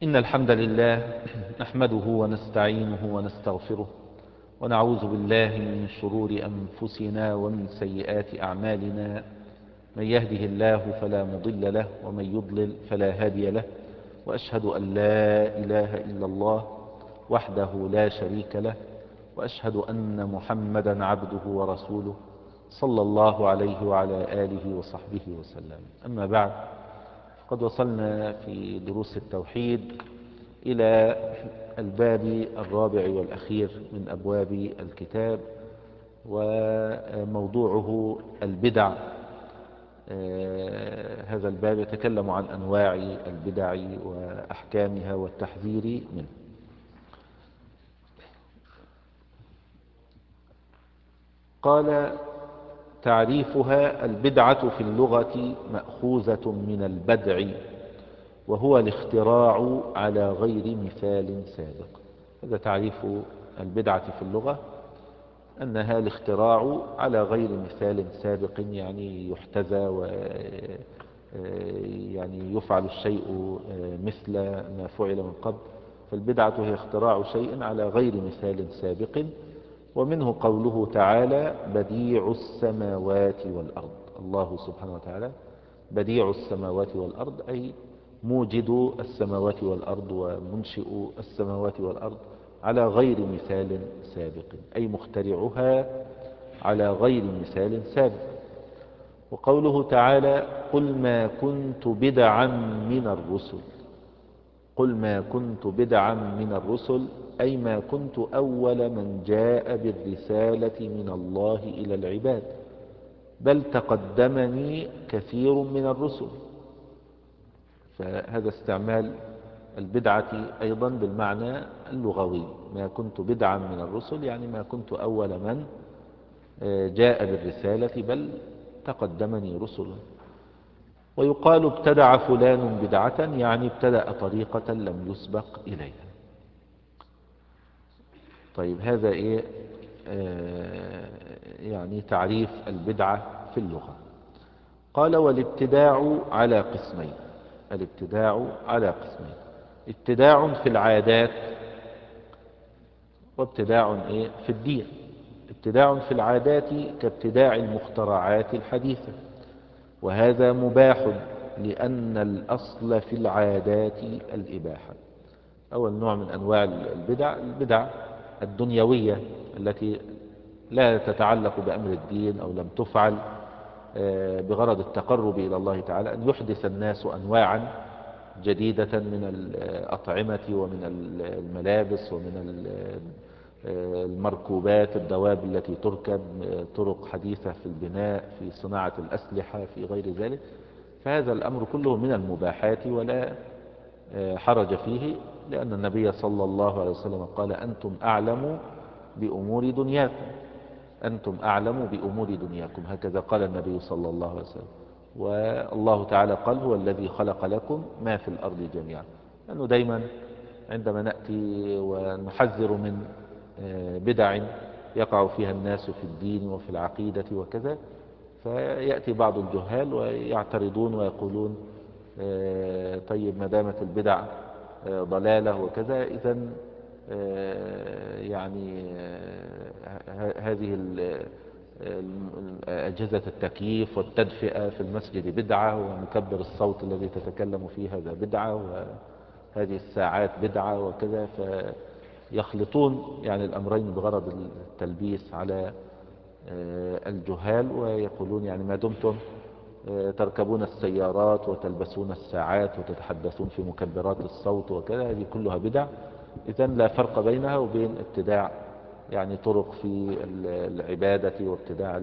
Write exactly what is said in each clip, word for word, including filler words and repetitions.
إن الحمد لله نحمده ونستعينه ونستغفره ونعوذ بالله من شرور أنفسنا ومن سيئات أعمالنا. من يهده الله فلا مضل له ومن يضلل فلا هادي له، وأشهد أن لا إله إلا الله وحده لا شريك له، وأشهد أن محمدا عبده ورسوله صلى الله عليه وعلى آله وصحبه وسلم. أما بعد، قد وصلنا في دروس التوحيد إلى الباب الرابع والأخير من أبواب الكتاب، وموضوعه البدع. هذا الباب يتكلم عن أنواع البدع وأحكامها والتحذير منه. قال: تعريفها: البدعة في اللغة مأخوذة من البدع، وهو الاختراع على غير مثال سابق. هذا تعريف البدعة في اللغة، أنها الاختراع على غير مثال سابق، يعني يحتذى و يعني يفعل الشيء مثل ما فعل من قبل. فالبدعة هي اختراع شيء على غير مثال سابق. ومنه قوله تعالى: بديع السماوات والأرض. الله سبحانه وتعالى بديع السماوات والأرض، أي موجد السماوات والأرض ومنشئ السماوات والأرض على غير مثال سابق، أي مخترعها على غير مثال سابق. وقوله تعالى: قل ما كنت بدعا من الرسل. قل ما كنت بدعا من الرسل، أي ما كنت أول من جاء بالرسالة من الله إلى العباد، بل تقدمني كثير من الرسل. فهذا استعمال البدعة أيضا بالمعنى اللغوي. ما كنت بدعا من الرسل يعني ما كنت أول من جاء بالرسالة، بل تقدمني رسل. ويقال: ابتدع فلان بدعة، يعني ابتدأ طريقة لم يسبق إليها. طيب، هذا إيه؟ آه يعني تعريف البدعة في اللغة. قال: والابتداع على قسمين. الابتداع على قسمين: ابتداع في العادات، وابتداع إيه؟ في الدين. ابتداع في العادات كابتداع المخترعات الحديثة، وهذا مباح لأن الأصل في العادات الإباحة. أول نوع من أنواع البدع البدع الدنيوية التي لا تتعلق بأمر الدين أو لم تفعل بغرض التقرب إلى الله تعالى، أن يحدث الناس أنواعا جديدة من الأطعمة ومن الملابس ومن المركوبات، الدواب التي تركب، طرق حديثة في البناء، في صناعة الأسلحة، في غير ذلك. فهذا الأمر كله من المباحات ولا حرج فيه، لأن النبي صلى الله عليه وسلم قال: أنتم أعلم بأمور دنياكم. أنتم أعلم بأمور دنياكم، هكذا قال النبي صلى الله عليه وسلم. والله تعالى قال: هو الذي خلق لكم ما في الأرض جميعا. لأنه دايما عندما نأتي ونحذر من بدع يقع فيها الناس في الدين وفي العقيدة وكذا، فيأتي بعض الجهال ويعترضون ويقولون: طيب، ما دامت البدع ضلالة وكذا، إذن يعني هذه أجهزة التكييف والتدفئة في المسجد بدعة، ومكبر الصوت الذي تتكلم فيه هذا بدعة، وهذه الساعات بدعة وكذا. فيخلطون يعني الأمرين بغرض التلبيس على الجهال، ويقولون يعني ما دمتم تركبون السيارات وتلبسون الساعات وتتحدثون في مكبرات الصوت وكذا، هذه كلها بدع. إذن لا فرق بينها وبين ابتداع يعني طرق في العبادة، وابتداع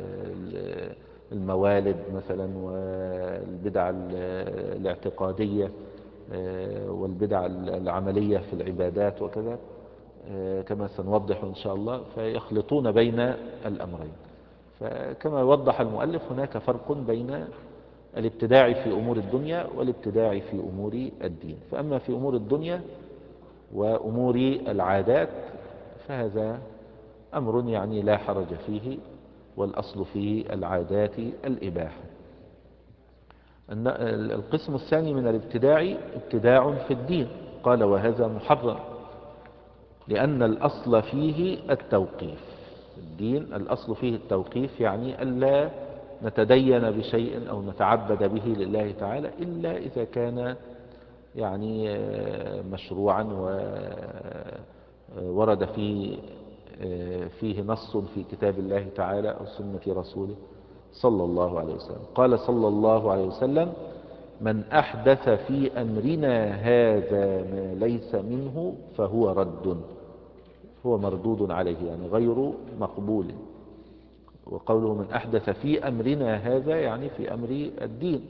الموالد مثلا، والبدع الاعتقادية والبدع العملية في العبادات وكذا، كما سنوضح إن شاء الله. فيخلطون بين الأمرين. فكما وضح المؤلف، هناك فرق بين الابتداع في أمور الدنيا والابتداع في أمور الدين. فأما في أمور الدنيا وأمور العادات فهذا أمر يعني لا حرج فيه، والأصل فيه العادات الإباحة. القسم الثاني من الابتداع ابتداع في الدين. قال وهذا محرم، لأن الأصل فيه التوقيف. الدين الأصل فيه التوقيف، يعني ألا نتدين بشيء أو نتعبد به لله تعالى إلا إذا كان يعني مشروعا وورد فيه فيه نص في كتاب الله تعالى أو سنة رسوله صلى الله عليه وسلم. قال صلى الله عليه وسلم: من أحدث في أمرنا هذا ما ليس منه فهو رد، هو مردود عليه، يعني غير مقبول. وقوله من أحدث في أمرنا هذا يعني في أمر الدين.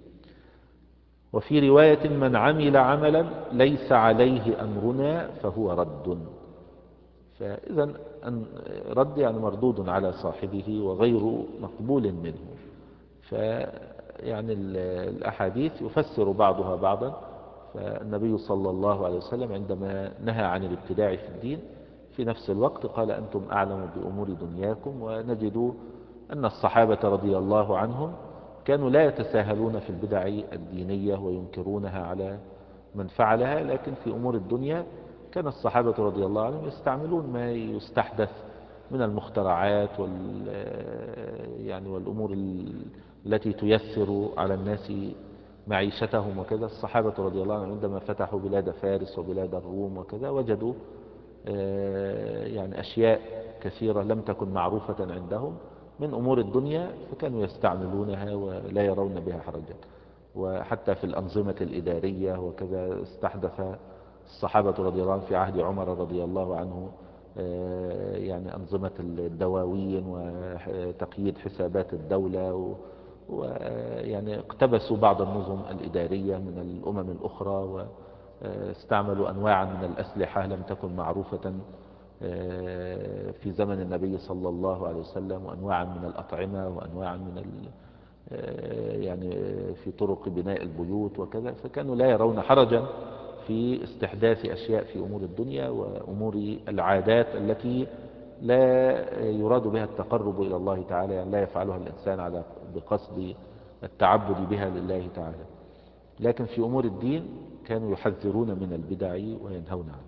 وفي رواية: من عمل عملا ليس عليه أمرنا فهو رد. فإذا رد يعني مردود على صاحبه وغير مقبول منه. فيعني الأحاديث يفسر بعضها بعضا. فالنبي صلى الله عليه وسلم عندما نهى عن الابتداع في الدين في نفس الوقت قال: أنتم أعلم بأمور دنياكم. ونجد أن الصحابة رضي الله عنهم كانوا لا يتساهلون في البدع الدينية وينكرونها على من فعلها، لكن في أمور الدنيا كان الصحابة رضي الله عنهم يستعملون ما يستحدث من المخترعات وال يعني والأمور التي تيسر على الناس معيشتهم وكذا. الصحابة رضي الله عنهم عندما فتحوا بلاد فارس وبلاد الروم وكذا وجدوا يعني أشياء كثيرة لم تكن معروفة عندهم من أمور الدنيا، فكانوا يستعملونها ولا يرون بها حرجا. وحتى في الأنظمة الإدارية وكذا استحدث الصحابة رضي الله عنهم في عهد عمر رضي الله عنه يعني أنظمة الدواوين وتقييد حسابات الدولة، ويعني اقتبسوا بعض النظم الإدارية من الأمم الأخرى، واستعملوا أنواعا من الأسلحة لم تكن معروفة في زمن النبي صلى الله عليه وسلم، وأنواعا من الأطعمة، وأنواعا من ال يعني في طرق بناء البيوت وكذا. فكانوا لا يرون حرجا في استحداث أشياء في أمور الدنيا وأمور العادات التي لا يراد بها التقرب إلى الله تعالى، يعني لا يفعلها الإنسان على بقصد التعبد بها لله تعالى. لكن في أمور الدين كانوا يحذرون من البدع وينهون عنها.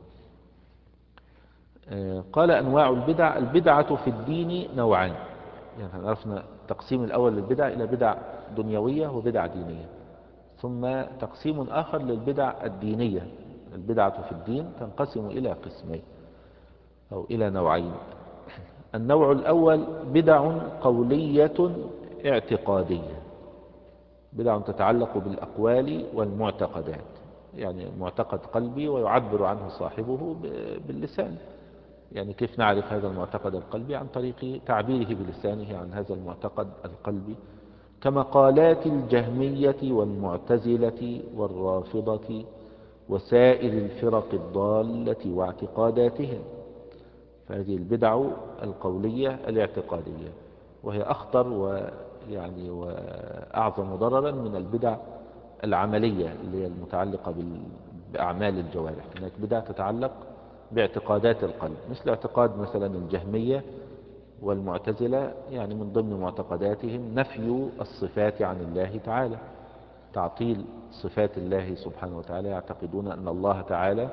قال: أنواع البدع: البدعة في الدين نوعان. يعني عرفنا التقسيم الأول للبدع إلى بدع دنيوية وبدع دينية، ثم تقسيم آخر للبدع الدينية. البدعة في الدين تنقسم إلى قسمين أو إلى نوعين. النوع الأول بدع قولية اعتقادية، بدع تتعلق بالأقوال والمعتقدات، يعني معتقد قلبي ويعبر عنه صاحبه باللسان. يعني كيف نعرف هذا المعتقد القلبي؟ عن طريق تعبيره بلسانه عن هذا المعتقد القلبي، كمقالات الجهمية والمعتزلة والرافضة وسائر الفرق الضالة واعتقاداتهم. فهذه البدع القولية الاعتقادية، وهي أخطر ويعني وأعظم ضررا من البدع العملية اللي هي المتعلقة بأعمال الجوارح. هناك بدع تتعلق باعتقادات القلب، مثل اعتقاد مثلا الجهمية والمعتزلة، يعني من ضمن معتقداتهم نفي الصفات عن الله تعالى، تعطيل صفات الله سبحانه وتعالى. يعتقدون أن الله تعالى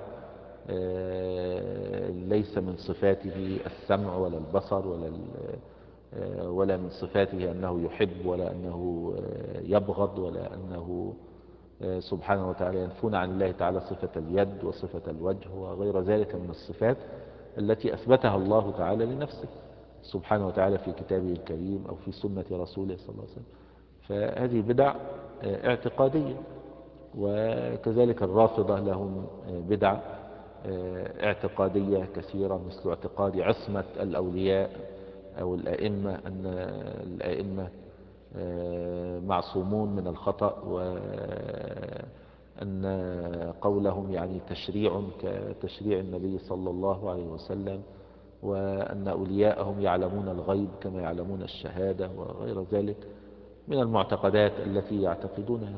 ليس من صفاته السمع ولا البصر ولا ولا من صفاته أنه يحب ولا أنه يبغض ولا أنه سبحانه وتعالى. ينفون عن الله تعالى صفة اليد وصفة الوجه وغير ذلك من الصفات التي أثبتها الله تعالى لنفسه سبحانه وتعالى في كتابه الكريم أو في سنة رسوله صلى الله عليه وسلم. فهذه بدع اعتقادية. وكذلك الرافضة لهم بدع اعتقادية كثيرة، مثل اعتقاد عصمة الأولياء أو الأئمة، أن الأئمة معصومون من الخطأ، وأن قولهم يعني تشريع كتشريع النبي صلى الله عليه وسلم، وأن أولياءهم يعلمون الغيب كما يعلمون الشهادة وغير ذلك من المعتقدات التي يعتقدونها.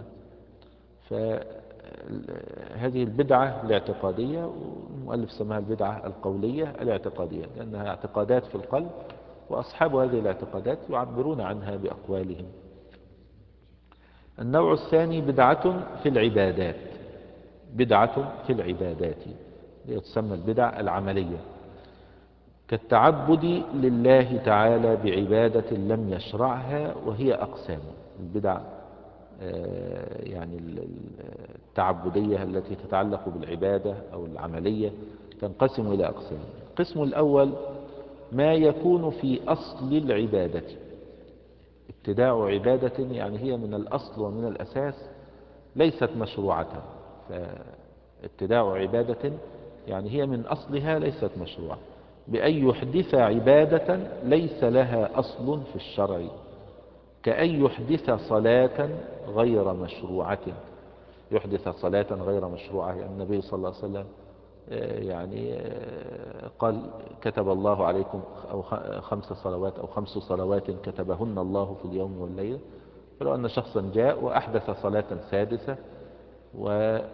فهذه البدعة الاعتقادية، والمؤلف سماها البدعة القولية الاعتقادية، لأنها اعتقادات في القلب، وأصحاب هذه الاعتقادات يعبرون عنها بأقوالهم. النوع الثاني بدعة في العبادات، بدعة في العبادات، تسمى البدع العملية، كالتعبد لله تعالى بعبادة لم يشرعها، وهي أقسام. البدع يعني التعبدية التي تتعلق بالعبادة أو العملية تنقسم إلى أقسام. القسم الأول ما يكون في أصل العبادة، ابتداع عبادة يعني هي من الأصل ومن الأساس ليست مشروعة. فابتداع عبادة يعني هي من أصلها ليست مشروعة، بأن يحدث عبادة ليس لها أصل في الشرع، كأن يحدث صلاة غير مشروعة. يحدث صلاة غير مشروعة، يعني النبي صلى الله عليه وسلم يعني قال كتب الله عليكم أو خمس صلوات أو خمس صلوات كتبهن الله في اليوم والليلة. فلو أن شخصا جاء وأحدث صلاة سادسة وصار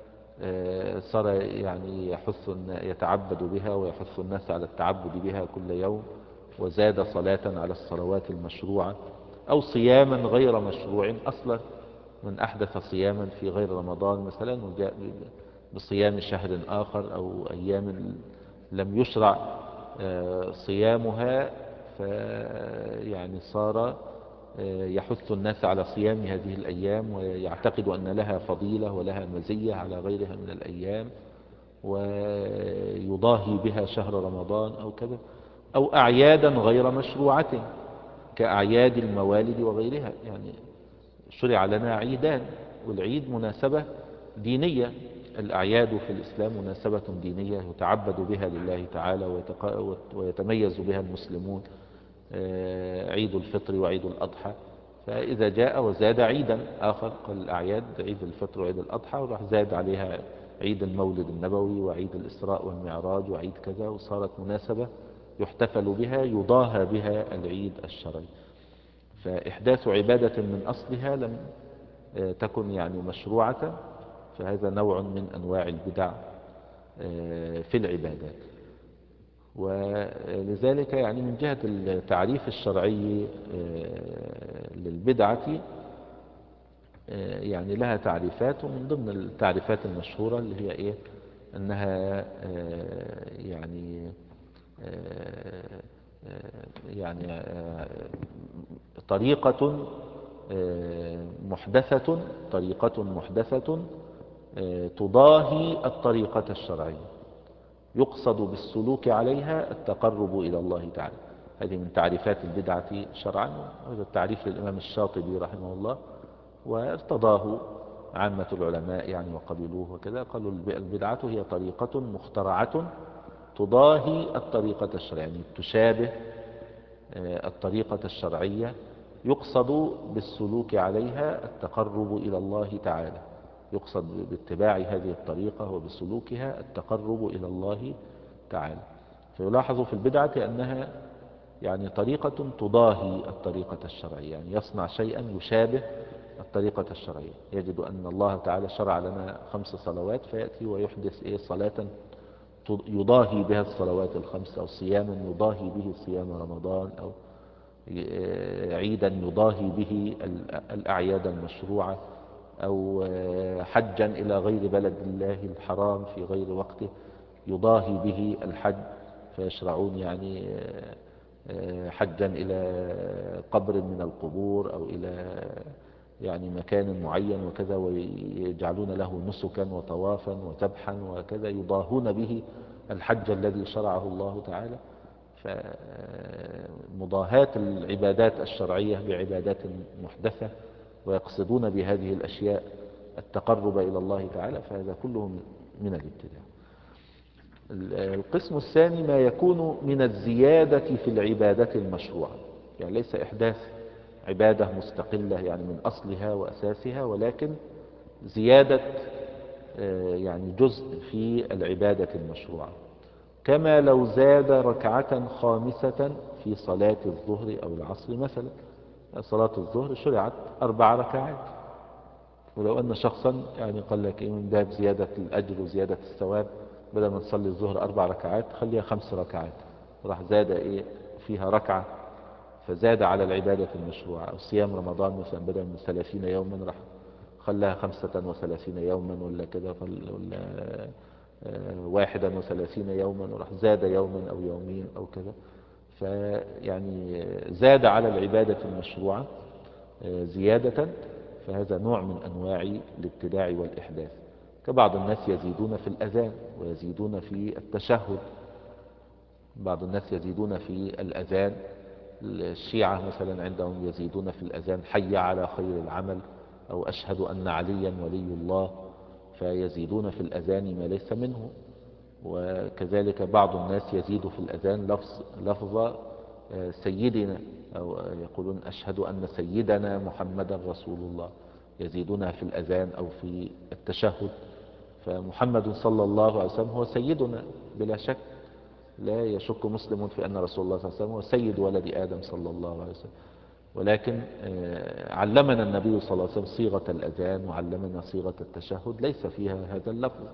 يعني يحث يتعبد بها ويحث الناس على التعبد بها كل يوم، وزاد صلاة على الصلوات المشروعة، أو صياما غير مشروع أصلا، من أحدث صياما في غير رمضان مثلا وجاء بصيام شهر آخر أو أيام لم يشرع صيامها، فيعني صار يحث الناس على صيام هذه الأيام ويعتقد أن لها فضيلة ولها مزية على غيرها من الأيام، ويضاهي بها شهر رمضان أو كذا. أو أعيادا غير مشروعة كأعياد الموالد وغيرها، يعني شرع لنا عيدان، والعيد مناسبة دينية. الأعياد في الإسلام مناسبة دينية يتعبد بها لله تعالى ويتميز بها المسلمون، عيد الفطر وعيد الأضحى. فإذا جاء وزاد عيدا آخر، قال الأعياد عيد الفطر وعيد الأضحى، وراح زاد عليها عيد المولد النبوي وعيد الإسراء والمعراج وعيد كذا، وصارت مناسبة يحتفل بها يضاهى بها العيد الشرعي. فإحداث عبادة من أصلها لم تكن يعني مشروعة، فهذا نوع من أنواع البدع في العبادات. ولذلك يعني من جهة التعريف الشرعي للبدعة يعني لها تعريفات، ومن ضمن التعريفات المشهورة اللي هي إيه، أنها يعني يعني طريقة محدثة طريقة محدثة تضاهي الطريقة الشرعية، يقصد بالسلوك عليها التقرب إلى الله تعالى. هذه من تعريفات البدعة شرعا، وهذا التعريف للإمام الشاطبي رحمه الله، وارتضاه عامة العلماء يعني وقبلوه وكذا. قالوا البدعة هي طريقة مخترعة تضاهي الطريقة الشرعية، يعني تشابه الطريقة الشرعية، يقصد بالسلوك عليها التقرب إلى الله تعالى. يقصد باتباع هذه الطريقة وبسلوكها التقرب إلى الله تعالى. فيلاحظ في البدعة أنها يعني طريقة تضاهي الطريقة الشرعية، يعني يصنع شيئا يشابه الطريقة الشرعية. يجد أن الله تعالى شرع لنا خمس صلوات، فيأتي ويحدث إيه صلاة يضاهي بها الصلوات الخمس، أو صياما يضاهي به صيام رمضان، أو عيدا يضاهي به الأعياد المشروعة، أو حجا إلى غير بلد الله الحرام في غير وقته يضاهي به الحج، فيشرعون يعني حجا إلى قبر من القبور أو إلى يعني مكان معين وكذا، ويجعلون له نسكا وطوافا وذبحا وكذا، يضاهون به الحج الذي شرعه الله تعالى. فمضاهاة العبادات الشرعية بعبادات محدثة ويقصدون بهذه الأشياء التقرب إلى الله تعالى، فهذا كله من الابتداع. القسم الثاني ما يكون من الزيادة في العبادة المشروعة، يعني ليس إحداث عبادة مستقلة يعني من أصلها وأساسها، ولكن زيادة يعني جزء في العبادة المشروعة، كما لو زاد ركعة خامسة في صلاة الظهر أو العصر مثلا. صلاة الظهر شرعت أربع ركعات، ولو أن شخصا يعني قال لك إيه من باب زيادة الأجر وزيادة الثواب، بدل ما تصلي الظهر أربع ركعات خليها خمس ركعات، راح زاد إيه فيها ركعة، فزاد على العبادة المشروعة. أو صيام رمضان مثلا بدل من ثلاثين يوما راح خلاها خمسة وثلاثين يوما ولا كده، ولا واحدا وثلاثين يوما، وراح زاد يوما أو يومين أو كذا. فيعني زاد على العبادة المشروعة زيادة، فهذا نوع من أنواع الابتداع والإحداث. كبعض الناس يزيدون في الأذان ويزيدون في التشهد، بعض الناس يزيدون في الأذان، الشيعة مثلا عندهم يزيدون في الأذان حي على خير العمل، أو أشهد أن عليا ولي الله، فيزيدون في الأذان ما ليس منه. وكذلك بعض الناس يزيد في الأذان لفظ لفظ سيدنا، أو يقولون أشهد أن سيدنا محمدا رسول الله، يزيدونها في الأذان أو في التشهد. فمحمد صلى الله عليه وسلم هو سيدنا بلا شك، لا يشك مسلم في أن رسول الله صلى الله عليه وسلم هو سيد ولد آدم صلى الله عليه وسلم. ولكن علمنا النبي صلى الله عليه وسلم صيغة الأذان وعلمنا صيغة التشهد ليس فيها هذا اللفظ،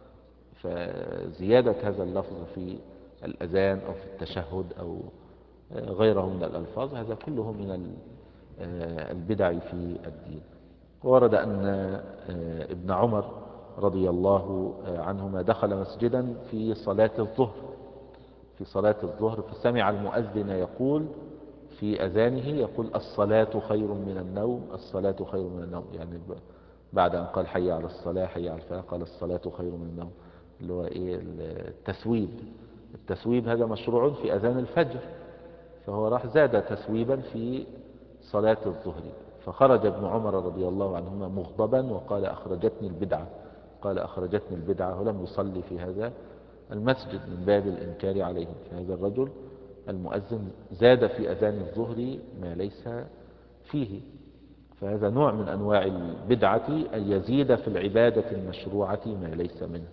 فزيادة هذا اللفظ في الأذان أو في التشهد أو غيره من الألفاظ هذا كله من البدع في الدين. ورد أن ابن عمر رضي الله عنهما دخل مسجدا في صلاة الظهر في صلاة الظهر فسمع المؤذن يقول في أذانه يقول الصلاة خير من النوم، الصلاة خير من النوم، يعني بعد أن قال حي على الصلاة حي على الفلاح قال الصلاة خير من النوم، اللي هو إيه التثويب. التثويب هذا مشروع في أذان الفجر، فهو راح زاد تثويبا في صلاة الظهر. فخرج ابن عمر رضي الله عنهما مغضبا وقال أخرجتني البدعة، قال أخرجتني البدعة، ولم يصلي في هذا المسجد من باب الإنكار عليهم. فهذا الرجل المؤذن زاد في أذان الظهر ما ليس فيه، فهذا نوع من أنواع البدعة أن يزيد في العبادة المشروعة ما ليس منه.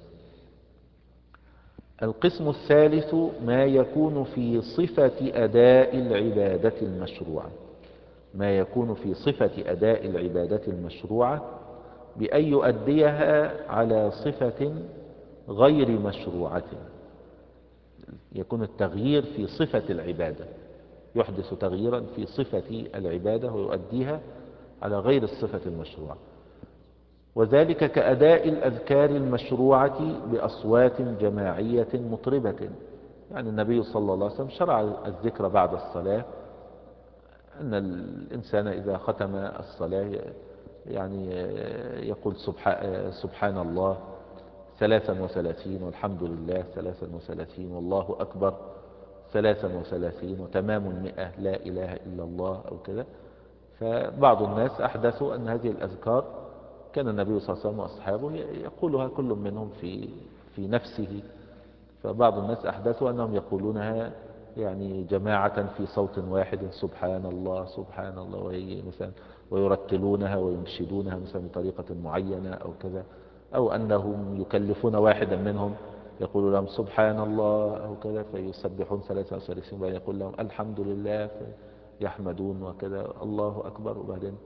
القسم الثالث ما يكون في صفة أداء العبادة المشروعة، ما يكون في صفة أداء العبادة المشروعة بأن يؤديها على صفة غير مشروعة. يكون التغيير في صفة العبادة، يحدث تغييرا في صفة العبادة ويؤديها على غير الصفة المشروعة، وذلك كأداء الأذكار المشروعة بأصوات جماعية مطربة. يعني النبي صلى الله عليه وسلم شرع الذكر بعد الصلاة، أن الإنسان إذا ختم الصلاة يعني يقول سبحان الله ثلاثا وثلاثين، والحمد لله ثلاثا وثلاثين، والله أكبر ثلاثا وثلاثين، وتمام المئة لا إله إلا الله أو كذا. فبعض الناس أحدثوا أن هذه الأذكار كان النبي صلى الله عليه وسلم وأصحابه يقولها كل منهم في في نفسه، فبعض الناس أحدثوا أنهم يقولونها يعني جماعة في صوت واحد، سبحان الله سبحان الله، مثلا ويرتلونها وينشدونها مثلا بطريقة معينة أو كذا، أو أنهم يكلفون واحدا منهم يقول لهم سبحان الله أو كذا فيسبحون ثلاثة وثلاثين، وبعدين يقول لهم الحمد لله فيحمدون وكذا الله أكبر، وبعدين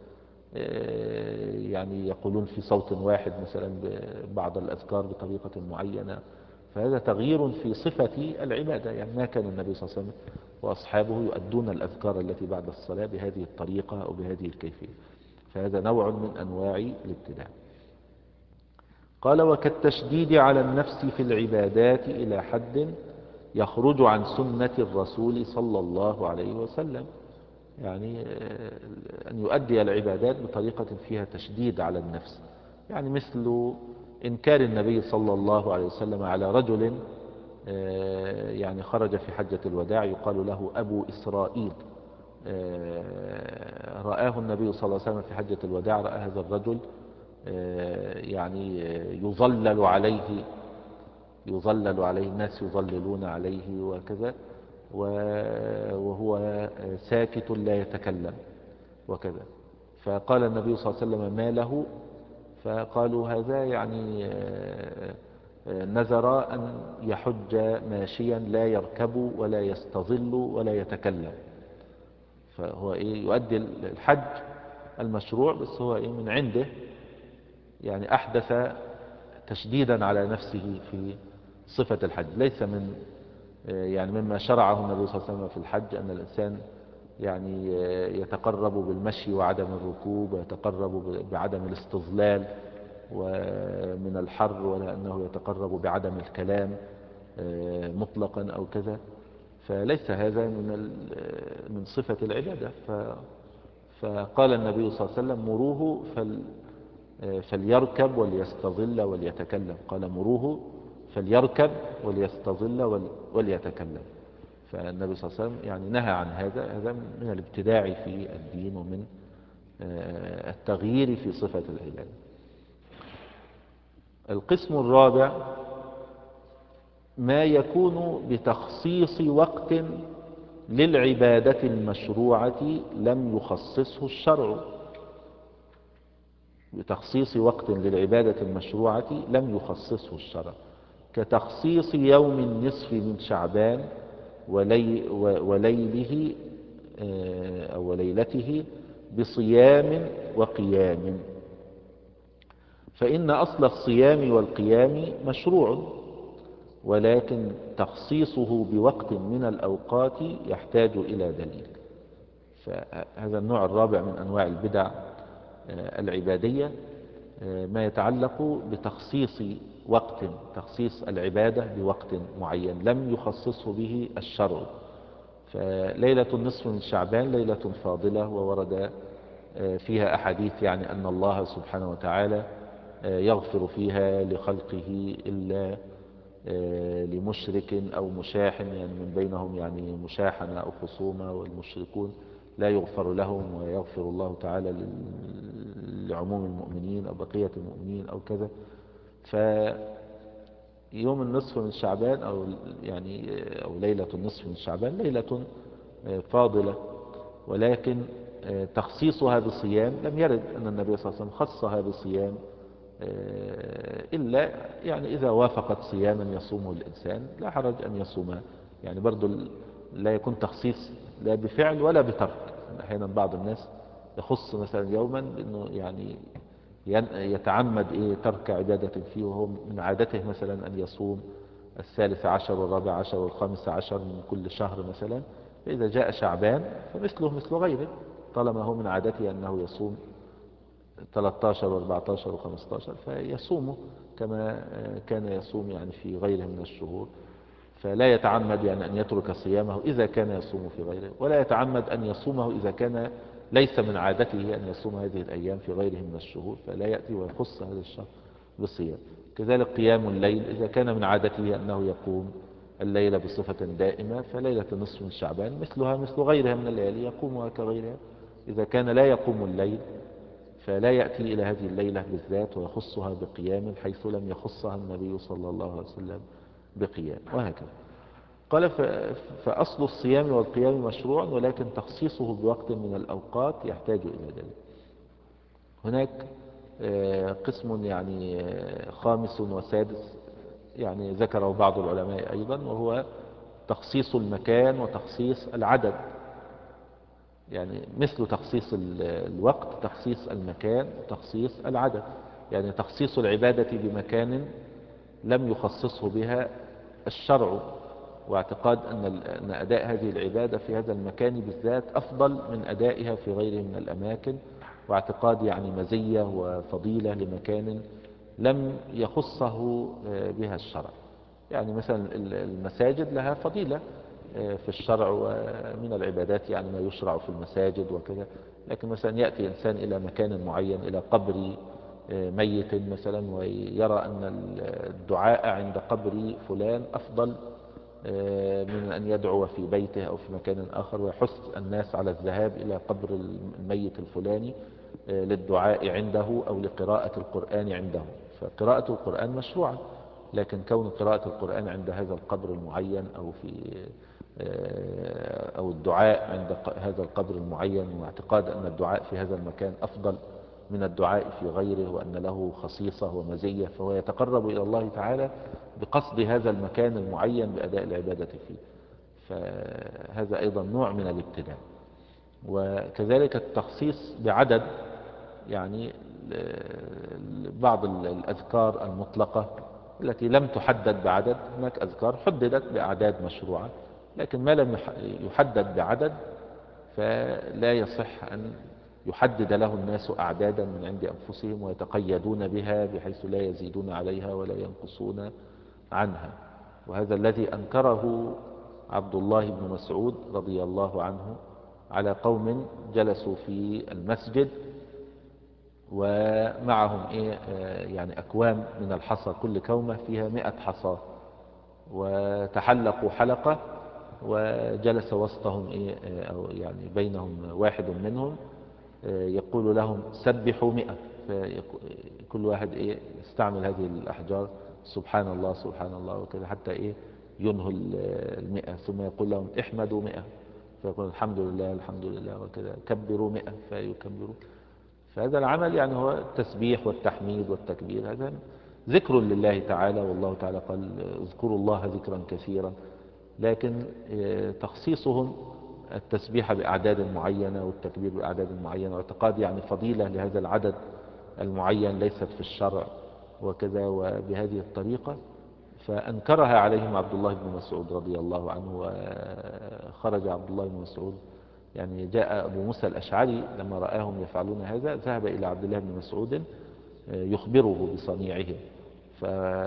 يعني يقولون في صوت واحد مثلا بعض الأذكار بطريقة معينة. فهذا تغيير في صفة العبادة، يعني ما كان النبي صلى الله عليه وسلم وأصحابه يؤدون الأذكار التي بعد الصلاة بهذه الطريقة أو بهذه الكيفية، فهذا نوع من أنواع الابتداع. قال وكالتشديد على النفس في العبادات إلى حد يخرج عن سنة الرسول صلى الله عليه وسلم، يعني أن يؤدي العبادات بطريقة فيها تشديد على النفس، يعني مثل إنكار النبي صلى الله عليه وسلم على رجل يعني خرج في حجة الوداع يقال له أبو إسرائيل، رآه النبي صلى الله عليه وسلم في حجة الوداع، رأى هذا الرجل يعني يظلل عليه يظلل عليه الناس يظللون عليه وكذا، وهو ساكت لا يتكلم وكذا. فقال النبي صلى الله عليه وسلم ما له؟ فقالوا هذا يعني نذر أن يحج ماشيا لا يركب ولا يستظل ولا يتكلم، فهو إيه يؤدي الحج المشروع بس هو إيه من عنده، يعني أحدث تشديدا على نفسه في صفة الحج، ليس من يعني مما شرعه النبي صلى الله عليه وسلم في الحج أن الإنسان يعني يتقرب بالمشي وعدم الركوب، ويتقرب بعدم الاستظلال ومن الحر، ولا أنه يتقرب بعدم الكلام مطلقا أو كذا. فليس هذا من من صفة العبادة. فقال النبي صلى الله عليه وسلم: مروه فل فليركب وليستظل وليتكلم. قال: مروه فليركب وليستظل وليتكلم. فالنبي صلى الله عليه وسلم يعني نهى عن هذا. هذا من الابتداع في الدين ومن التغيير في صفة العبادة. القسم الرابع ما يكون بتخصيص وقت للعبادة المشروعة لم يخصصه الشرع. بتخصيص وقت للعبادة المشروعة لم يخصصه الشرع، كتخصيص يوم النصف من شعبان ولي وليله أو ليلته بصيام وقيام. فإن أصل الصيام والقيام مشروع، ولكن تخصيصه بوقت من الأوقات يحتاج إلى دليل. فهذا النوع الرابع من أنواع البدع العبادية ما يتعلق بتخصيص وقت، تخصيص العبادة بوقت معين لم يخصصه به الشرع. فليلة النصف من شعبان ليلة فاضلة، وورد فيها أحاديث يعني أن الله سبحانه وتعالى يغفر فيها لخلقه إلا لمشرك أو مشاح، يعني من بينهم يعني مشاحنة أو خصومة، والمشركون لا يغفر لهم ويغفر الله تعالى لعموم المؤمنين أو بقية المؤمنين أو كذا. فيوم النصف من شعبان أو يعني أو ليلة النصف من شعبان ليلة فاضلة، ولكن تخصيصها بصيام لم يرد أن النبي صلى الله عليه وسلم خصها بصيام إلا يعني إذا وافقت صياما يصومه الإنسان لا حرج أن يصومها. يعني برضو لا يكون تخصيص لا بفعل ولا بترك. أحيانا بعض الناس يخص مثلا يوما لأنه يعني يتعمد إيه ترك عبادة فيه، وهو من عادته مثلا أن يصوم الثالث عشر والرابع عشر والخامس عشر من كل شهر مثلا. فإذا جاء شعبان فمثله مثل غيره، طالما هو من عادته أنه يصوم ثلاثة عشر وأربعة عشر وخمسة عشر فيصومه كما كان يصوم يعني في غيره من الشهور. فلا يتعمد يعني أن يترك صيامه إذا كان يصوم في غيره، ولا يتعمد أن يصومه إذا كان ليس من عادته أن يصوم هذه الأيام في غيره من الشهور، فلا يأتي ويخص هذا الشهر بالصيام. كذلك قيام الليل إذا كان من عادته أنه يقوم الليلة بصفة دائمة، فليلة النصف من شعبان مثلها مثل غيرها من الليالي يقومها كغيرها. إذا كان لا يقوم الليل فلا يأتي إلى هذه الليلة بالذات ويخصها بقيام حيث لم يخصها النبي صلى الله عليه وسلم بقيام، وهكذا. قال: فأصل الصيام والقيام مشروع، ولكن تخصيصه بوقت من الأوقات يحتاج إلى دليل. هناك قسم يعني خامس وسادس يعني ذكره بعض العلماء أيضا، وهو تخصيص المكان وتخصيص العدد. يعني مثل تخصيص الوقت تخصيص المكان وتخصيص العدد. يعني تخصيص العبادة بمكان لم يخصصه بها الشرع، واعتقاد أن أداء هذه العبادة في هذا المكان بالذات أفضل من أدائها في غيره من الأماكن، واعتقاد يعني مزية وفضيلة لمكان لم يخصه بها الشرع. يعني مثلا المساجد لها فضيلة في الشرع ومن العبادات يعني ما يشرع في المساجد وكذا. لكن مثلا يأتي إنسان إلى مكان معين إلى قبر ميت مثلا ويرى أن الدعاء عند قبر فلان أفضل من أن يدعو في بيته أو في مكان آخر، ويحث الناس على الذهاب إلى قبر الميت الفلاني للدعاء عنده أو لقراءة القرآن عنده. فقراءة القرآن مشروعة، لكن كون قراءة القرآن عند هذا القبر المعين أو في أو الدعاء عند هذا القبر المعين، واعتقاد أن الدعاء في هذا المكان أفضل من الدعاء في غيره وأن له خصيصة ومزية، فهو يتقرب إلى الله تعالى بقصد هذا المكان المعين بأداء العبادة فيه. فهذا أيضا نوع من الابتداع. وكذلك التخصيص بعدد، يعني بعض الأذكار المطلقة التي لم تحدد بعدد. هناك أذكار حددت بأعداد مشروعة، لكن ما لم يحدد بعدد فلا يصح أن يحدد له الناس أعدادا من عند أنفسهم ويتقيدون بها بحيث لا يزيدون عليها ولا ينقصون عنها. وهذا الذي أنكره عبد الله بن مسعود رضي الله عنه على قوم جلسوا في المسجد ومعهم إيه آه، يعني أكوام من الحصى، كل كومة فيها مئة حصى، وتحلقوا حلقة وجلس وسطهم إيه آه، أو يعني بينهم واحد منهم آه، يقول لهم سبحوا مئة، فكل واحد إيه يستعمل هذه الأحجار سبحان الله سبحان الله وكذا حتى إيه ينهوا المئة، ثم يقول لهم احمدوا مئة، فيقول الحمد لله الحمد لله وكذا، كبروا مئة فيكبروا. فهذا العمل يعني هو التسبيح والتحميد والتكبير، هذا ذكر لله تعالى، والله تعالى قال اذكروا الله ذكرا كثيرا. لكن آه، تخصيصهم التسبيح بأعداد معينة والتكبير بأعداد معينة واعتقاد يعني فضيلة لهذا العدد المعين ليست في الشرع وكذا وبهذه الطريقة، فأنكرها عليهم عبد الله بن مسعود رضي الله عنه. وخرج عبد الله بن مسعود، يعني جاء أبو موسى الأشعري لما رآهم يفعلون هذا ذهب إلى عبد الله بن مسعود يخبره بصنيعهم، ف...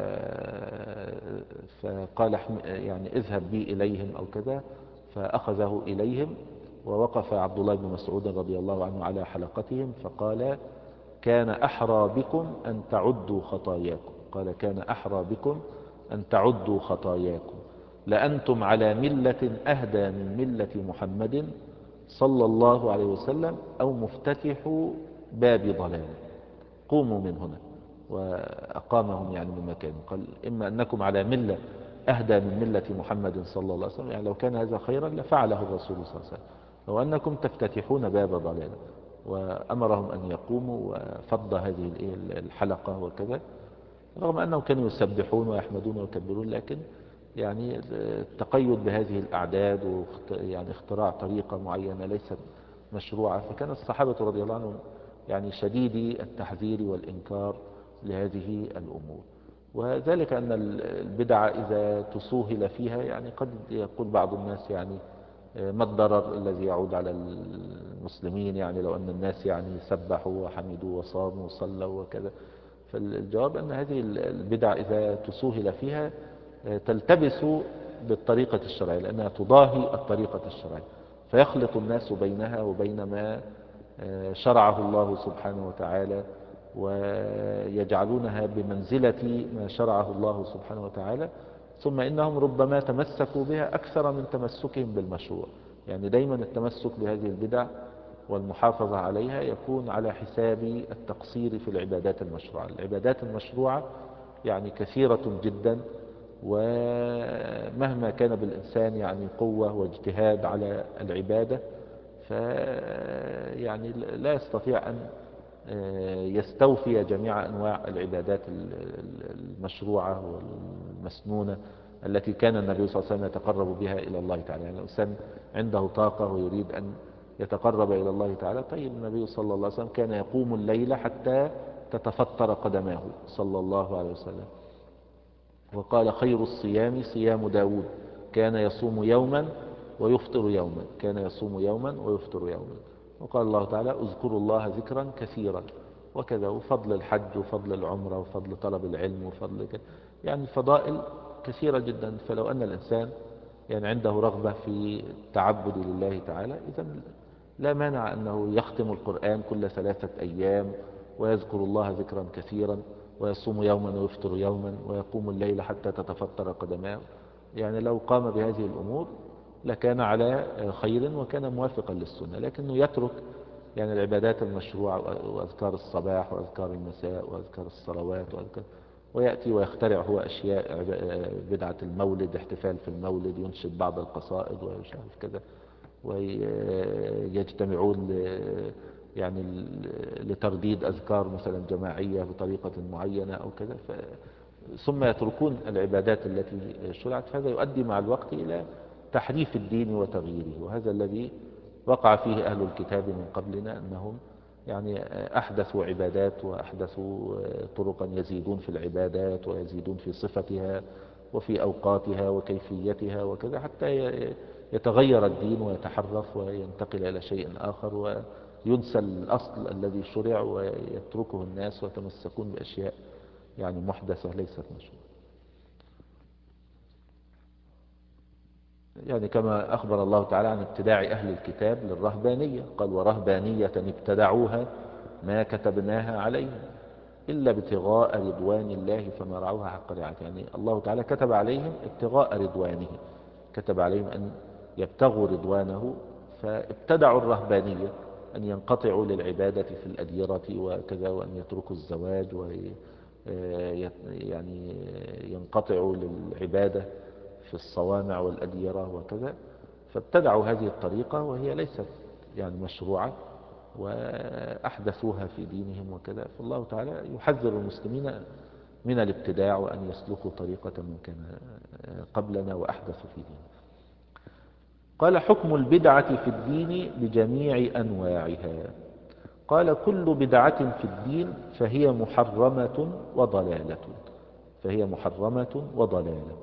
فقال يعني اذهب بي إليهم أو كذا، فأخذه إليهم ووقف عبد الله بن مسعود رضي الله عنه على حلقتهم فقال كان أحرى بكم أن تعدوا خطاياكم، قال كان أحرى بكم أن تعدوا خطاياكم، لأنتم على ملة أهدى من ملة محمد صلى الله عليه وسلم أو مفتتح باب ضلال، قوموا من هنا. وأقامهم يعني من مكان، قال إما أنكم على ملة أهدى من ملة محمد صلى الله عليه وسلم، يعني لو كان هذا خيرا لفعله الرسول صلى الله عليه وسلم، أو أنكم تفتتحون باب ضلال. وأمرهم أن يقوموا وفض هذه الحلقة وكذا، رغم أنهم كانوا يسبحون ويحمدون ويكبرون، لكن يعني التقيد بهذه الأعداد ويعني اختراع طريقة معينة ليست مشروعة، فكان الصحابة رضي الله عنهم يعني شديدي التحذير والإنكار لهذه الأمور. وذلك أن البدع إذا تسوهل فيها يعني قد يقول بعض الناس يعني ما الضرر الذي يعود على المسلمين، يعني لو أن الناس يعني سبحوا وحمدوا وصاموا وصلوا وكذا. فالجواب أن هذه البدع إذا تسوهل فيها تلتبس بالطريقة الشرعية، لأنها تضاهي الطريقة الشرعية، فيخلط الناس بينها وبين ما شرعه الله سبحانه وتعالى، ويجعلونها بمنزلة ما شرعه الله سبحانه وتعالى، ثم إنهم ربما تمسكوا بها أكثر من تمسكهم بالمشروع. يعني دايما التمسك بهذه البدع والمحافظة عليها يكون على حساب التقصير في العبادات المشروعة. العبادات المشروعة يعني كثيرة جدا، ومهما كان بالإنسان يعني قوة واجتهاد على العبادة ف يعني لا يستطيع أن يستوفي جميع أنواع العبادات المشروعة والمسنونة التي كان النبي صلى الله عليه وسلم يتقرب بها إلى الله تعالى. يعني الإنسان عنده طاقة ويريد أن يتقرب إلى الله تعالى، طيب النبي صلى الله عليه وسلم كان يقوم الليل حتى تتفطر قدماه صلى الله عليه وسلم، وقال خير الصيام صيام داود كان يصوم يوما ويفطر يوما، كان يصوم يوما ويفطر يوما. وقال الله تعالى اذكروا الله ذكرا كثيرا وكذا. وفضل الحج وفضل العمرة وفضل طلب العلم وفضل كذا، يعني فضائل كثيرة جدا. فلو أن الإنسان يعني عنده رغبة في التعبد لله تعالى، إذا لا مانع أنه يختم القرآن كل ثلاثة أيام ويذكر الله ذكرا كثيرا ويصوم يوما ويفطر يوما ويقوم الليل حتى تتفطر قدماه. يعني لو قام بهذه الأمور لكان على خير وكان موافقا للسنة، لكنه يترك يعني العبادات المشروعة وأذكار الصباح وأذكار المساء وأذكار الصلوات وأذكار، ويأتي ويخترع هو أشياء بدعة المولد، احتفال في المولد، ينشد بعض القصائد ويشعر كذا، ويجتمعون يعني لترديد أذكار مثلا جماعية بطريقة معينة أو كذا، ثم يتركون العبادات التي شرعت. فهذا يؤدي مع الوقت إلى تحريف الدين وتغييره، وهذا الذي وقع فيه أهل الكتاب من قبلنا، أنهم يعني أحدثوا عبادات وأحدثوا طرقا يزيدون في العبادات ويزيدون في صفتها وفي أوقاتها وكيفيتها وكذا، حتى يتغير الدين ويتحرف وينتقل إلى شيء آخر وينسى الأصل الذي شرع ويتركه الناس ويتمسكون بأشياء يعني محدثة ليست مشروعة. يعني كما أخبر الله تعالى عن ابتداع أهل الكتاب للرهبانية، قال ورهبانية ابتدعوها ما كتبناها عليهم إلا ابتغاء رضوان الله فما رعوها حق رعايته. يعني الله تعالى كتب عليهم ابتغاء رضوانه، كتب عليهم أن يبتغوا رضوانه، فابتدعوا الرهبانية أن ينقطعوا للعبادة في الأديرة وكذا، وأن يتركوا الزواج و يعني ينقطعوا للعبادة في الصوامع والأديرة وكذا، فابتدعوا هذه الطريقة وهي ليست يعني مشروعة وأحدثوها في دينهم وكذا. فالله تعالى يحذر المسلمين من الابتداع وأن يسلكوا طريقة من كان قبلنا وأحدثوا في دينهم. قال حكم البدعة في الدين بجميع أنواعها. قال كل بدعة في الدين فهي محرمة وضلالة، فهي محرمة وضلالة،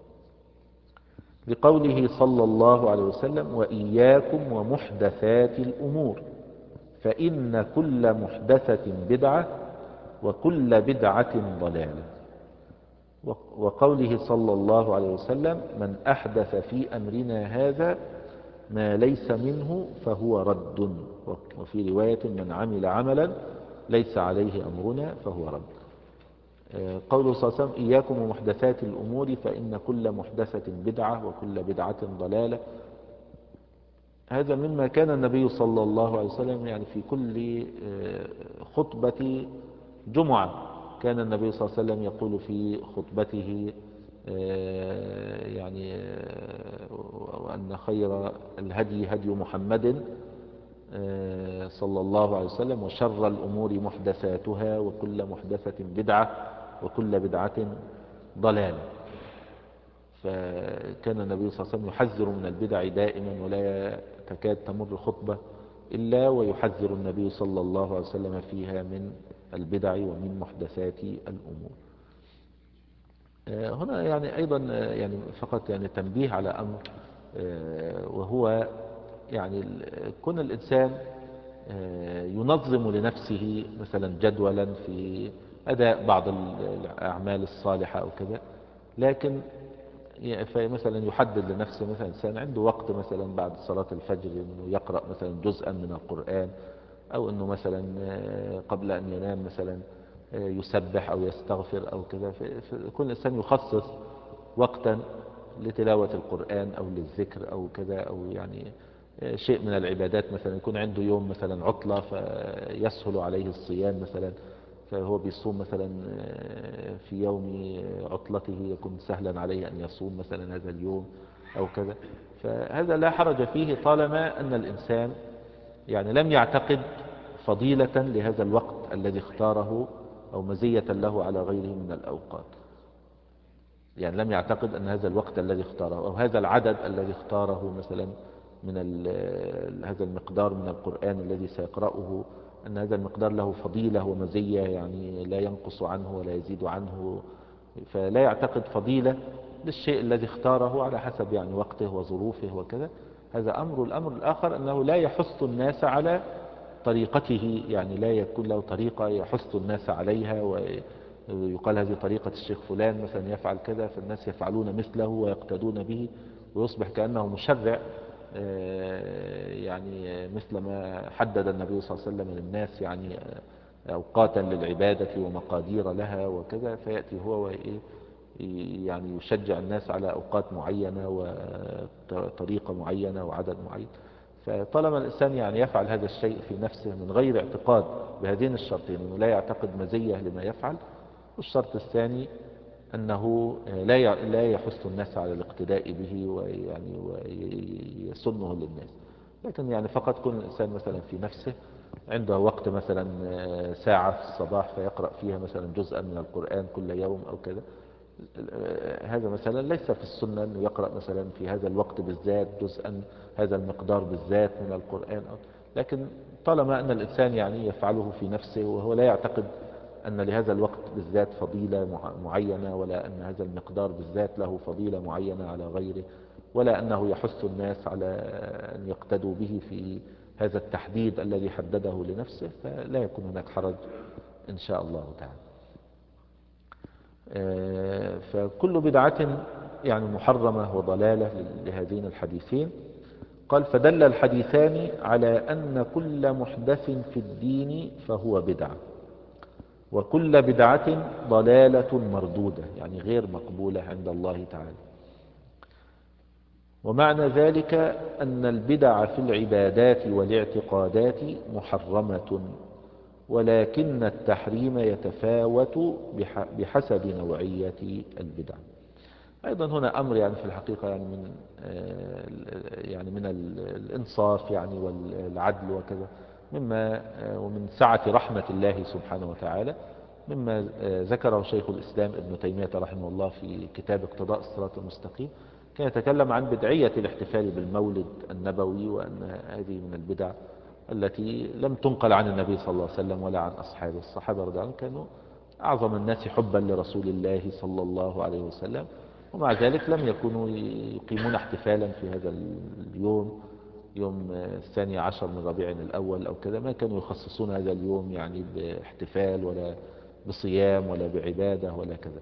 لقوله صلى الله عليه وسلم وإياكم ومحدثات الأمور فإن كل محدثة بدعة وكل بدعة ضلالة، وقوله صلى الله عليه وسلم من أحدث في أمرنا هذا ما ليس منه فهو رد، وفي رواية من عمل عملا ليس عليه أمرنا فهو رد. قوله صلى الله عليه وسلم إياكم ومحدثات الأمور فإن كل محدثة بدعة وكل بدعة ضلالة، هذا مما كان النبي صلى الله عليه وسلم يعني في كل خطبة جمعة كان النبي صلى الله عليه وسلم يقول في خطبته يعني وأن خير الهدي هدي محمد صلى الله عليه وسلم وشر الأمور محدثاتها وكل محدثة بدعة وكل بدعة ضلالة. فكان النبي صلى الله عليه وسلم يحذر من البدع دائما، ولا تكاد تمر خطبة إلا ويحذر النبي صلى الله عليه وسلم فيها من البدع ومن محدثات الأمور. هنا يعني أيضا يعني فقط يعني تنبيه على أمر، وهو يعني كون الإنسان ينظم لنفسه مثلا جدولا في أداء بعض الأعمال الصالحة أو كذا، لكن فمثلا يحدد لنفسه مثلا إنسان عنده وقت مثلا بعد صلاة الفجر أنه يقرأ مثلا جزءا من القرآن، أو أنه مثلا قبل أن ينام مثلا يسبح أو يستغفر أو كذا. فكل إنسان يخصص وقتا لتلاوة القرآن أو للذكر أو كذا، أو يعني شيء من العبادات، مثلا يكون عنده يوم مثلا عطلة فيسهل عليه الصيام مثلا، فهو بيصوم مثلا في يوم عطلته يكون سهلا عليه أن يصوم مثلا هذا اليوم أو كذا. فهذا لا حرج فيه طالما أن الإنسان يعني لم يعتقد فضيلة لهذا الوقت الذي اختاره أو مزية له على غيره من الأوقات. يعني لم يعتقد أن هذا الوقت الذي اختاره أو هذا العدد الذي اختاره مثلا من هذا المقدار من القرآن الذي سيقرأه أن هذا المقدار له فضيلة ومزية يعني لا ينقص عنه ولا يزيد عنه، فلا يعتقد فضيلة للشيء الذي اختاره على حسب يعني وقته وظروفه وكذا. هذا أمر. الأمر الآخر أنه لا يحث الناس على طريقته، يعني لا يكون له طريقة يحث الناس عليها ويقال هذه طريقة الشيخ فلان مثلا يفعل كذا فالناس يفعلون مثله ويقتدون به، ويصبح كأنه مشرع يعني مثل ما حدد النبي صلى الله عليه وسلم للناس يعني أوقاتا للعبادة ومقادير لها وكذا، فيأتي هو يعني يشجع الناس على أوقات معينة وطريقة معينة وعدد معين. فطالما الإنسان يعني يفعل هذا الشيء في نفسه من غير اعتقاد بهذين الشرطين، أنه لا يعتقد مزية لما يفعل، والشرط الثاني أنه لا لا يحث الناس على الاقتداء به ويعني ويسنه للناس، لكن يعني فقط كل الإنسان مثلا في نفسه عنده وقت مثلا ساعة في الصباح فيقرأ فيها مثلا جزءا من القرآن كل يوم أو كذا، هذا مثلا ليس في السنة أنه يقرأ مثلا في هذا الوقت بالذات جزءا هذا المقدار بالذات من القرآن، لكن طالما أن الإنسان يعني يفعله في نفسه وهو لا يعتقد أن لهذا الوقت بالذات فضيلة معينة ولا أن هذا المقدار بالذات له فضيلة معينة على غيره، ولا أنه يحث الناس على أن يقتدوا به في هذا التحديد الذي حدده لنفسه، فلا يكون هناك حرج إن شاء الله تعالى. فكل بدعة يعني محرمة وضلالة لهذين الحديثين. قال فدل الحديثان على أن كل محدث في الدين فهو بدعة، وكل بدعة ضلالة مردودة يعني غير مقبولة عند الله تعالى. ومعنى ذلك أن البدع في العبادات والاعتقادات محرمة، ولكن التحريم يتفاوت بحسب نوعية البدع. أيضا هنا أمر يعني في الحقيقة يعني من يعني من الإنصاف يعني والعدل وكذا، مما ومن سعة رحمة الله سبحانه وتعالى، مما ذكره شيخ الإسلام ابن تيمية رحمه الله في كتاب اقتضاء الصراط المستقيم. كان يتكلم عن بدعية الاحتفال بالمولد النبوي، وأن هذه من البدع التي لم تنقل عن النبي صلى الله عليه وسلم ولا عن أصحابه. الصحابة رضي الله عنهم كانوا أعظم الناس حبا لرسول الله صلى الله عليه وسلم، ومع ذلك لم يكونوا يقيمون احتفالا في هذا اليوم، يوم الثاني عشر من ربيع الأول أو كذا. ما كانوا يخصصون هذا اليوم يعني باحتفال ولا بصيام ولا بعبادة ولا كذا.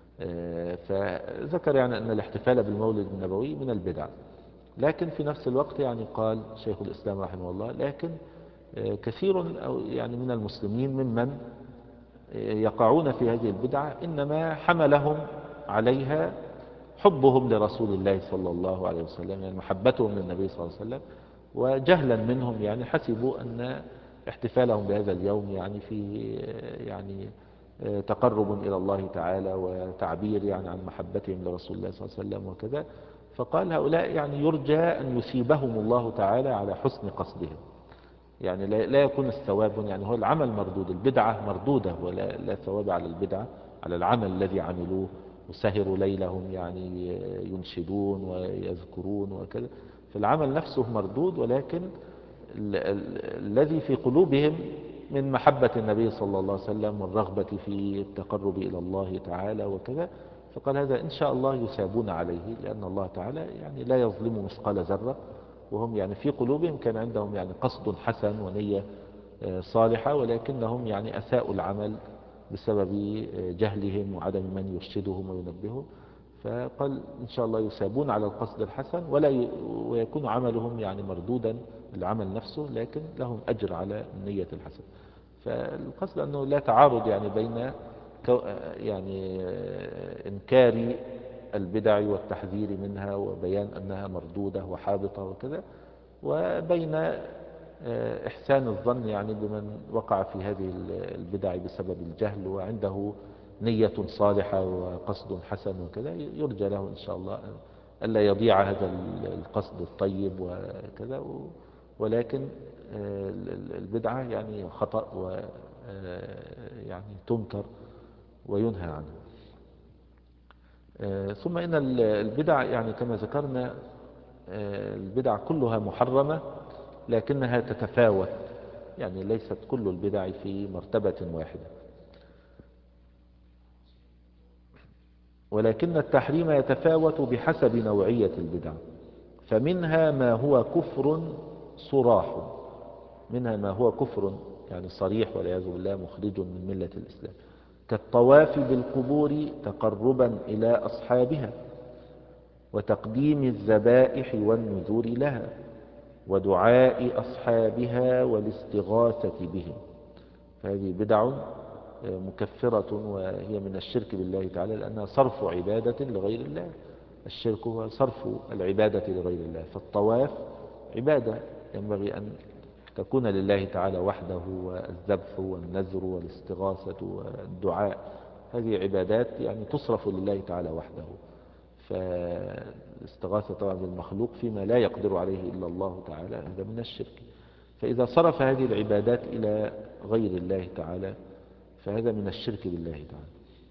فذكر يعني أن الاحتفال بالمولد النبوي من البدع. لكن في نفس الوقت يعني قال شيخ الإسلام رحمه الله لكن كثير أو يعني من المسلمين ممن يقعون في هذه البدعة إنما حملهم عليها حبهم لرسول الله صلى الله عليه وسلم، يعني محبتهم للنبي صلى الله عليه وسلم، وجهلا منهم يعني حسبوا أن احتفالهم بهذا اليوم يعني في يعني تقرب إلى الله تعالى وتعبير يعني عن محبتهم لرسول الله صلى الله عليه وسلم وكذا. فقال هؤلاء يعني يرجى أن يثيبهم الله تعالى على حسن قصدهم، يعني لا يكون الثواب يعني هو العمل مردود، البدعة مردودة ولا لا ثواب على البدعة على العمل الذي عملوه وسهروا ليلهم يعني ينشدون ويذكرون وكذا، فالعمل نفسه مردود، ولكن ال ال الذي في قلوبهم من محبة النبي صلى الله عليه وسلم والرغبة في التقرب إلى الله تعالى وكذا، فقال هذا إن شاء الله يثابون عليه، لأن الله تعالى يعني لا يظلم مثقال ذرة، وهم يعني في قلوبهم كان عندهم يعني قصد حسن ونية صالحة، ولكنهم يعني أساءوا العمل بسبب جهلهم وعدم من يرشدهم وينبههم. فقال إن شاء الله يثابون على القصد الحسن ولا ي... ويكون عملهم يعني مردودا العمل نفسه، لكن لهم أجر على النية الحسنة. فالقصد أنه لا تعارض يعني بين كو... يعني إنكار البدع والتحذير منها وبيان أنها مردودة وحابطة وكذا، وبين إحسان الظن يعني بمن وقع في هذه البدع بسبب الجهل وعنده نية صالحة وقصد حسن وكذا، يرجى له إن شاء الله ألا يضيع هذا القصد الطيب وكذا، ولكن البدعة يعني خطأ ويعني تنكر وينهى عنه. ثم إن البدع يعني كما ذكرنا البدع كلها محرمة، لكنها تتفاوت، يعني ليست كل البدع في مرتبة واحدة، ولكن التحريم يتفاوت بحسب نوعية البدع. فمنها ما هو كفر صراح، منها ما هو كفر يعني صريح والعياذ بالله مخرج من ملة الإسلام، كالطواف بالقبور تقربا إلى أصحابها، وتقديم الذبائح والنذور لها، ودعاء أصحابها والاستغاثة بهم. فهذه بدع مكفرة وهي من الشرك بالله تعالى، لأنها صرف عبادة لغير الله. الشرك هو صرف العبادة لغير الله، فالطواف عبادة ينبغي أن تكون لله تعالى وحده، والذبح والنذر والاستغاثة والدعاء هذه عبادات يعني تصرف لله تعالى وحده. فالاستغاثة طبعا بالمخلوق فيما لا يقدر عليه إلا الله تعالى هذا من الشرك. فإذا صرف هذه العبادات إلى غير الله تعالى فهذا من الشرك بالله تعالى.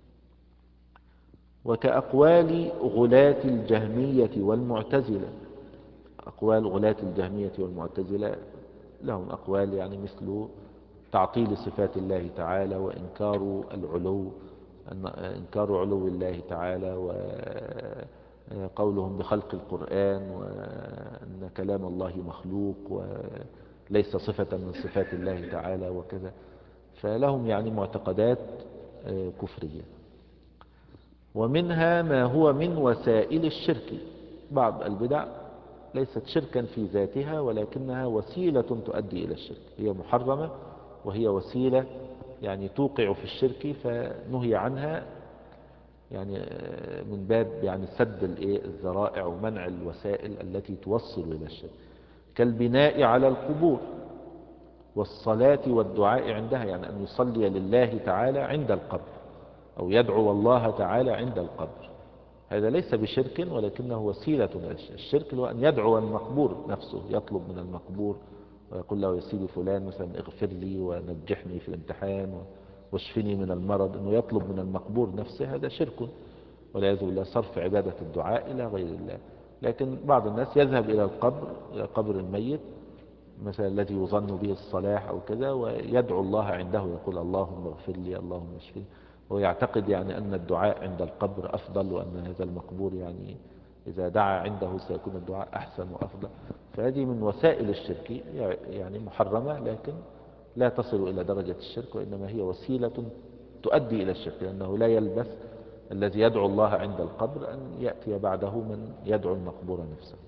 وكأقوال غلاة الجهمية والمعتزلة، أقوال غلاة الجهمية والمعتزلة لهم أقوال يعني مثل تعطيل صفات الله تعالى، وإنكار العلو، إنكار علو الله تعالى، قولهم بخلق القرآن وأن كلام الله مخلوق وليس صفة من صفات الله تعالى وكذا. فلهم يعني معتقدات كفرية. ومنها ما هو من وسائل الشرك. بعض البدع ليست شركا في ذاتها ولكنها وسيلة تؤدي إلى الشرك، هي محرمة وهي وسيلة يعني توقع في الشرك فنهي عنها، يعني من باب يعني سد الذرائع ومنع الوسائل التي توصل إلى الشرك، كالبناء على القبور والصلاة والدعاء عندها، يعني أن يصلي لله تعالى عند القبر أو يدعو الله تعالى عند القبر. هذا ليس بشرك ولكنه وسيلة. الشرك هو أن يدعو المقبور نفسه، يطلب من المقبور ويقول له يا سيدي فلان مثلا اغفر لي ونجحني في الامتحان واشفني من المرض، أنه يطلب من المقبور نفسه، هذا شرك والعياذ بالله، صرف عبادة الدعاء إلى غير الله. لكن بعض الناس يذهب إلى القبر، إلى قبر الميت مثلا الذي يظن به الصلاح أو كذا، ويدعو الله عنده، يقول اللهم اغفر لي اللهم اشفني، ويعتقد يعني أن الدعاء عند القبر أفضل، وأن هذا المقبور يعني إذا دعا عنده سيكون الدعاء أحسن وأفضل. فهذه من وسائل الشرك، يعني محرمة لكن لا تصل إلى درجة الشرك، وإنما هي وسيلة تؤدي إلى الشرك، لأنه لا يلبس الذي يدعو الله عند القبر أن يأتي بعده من يدعو المقبور نفسه.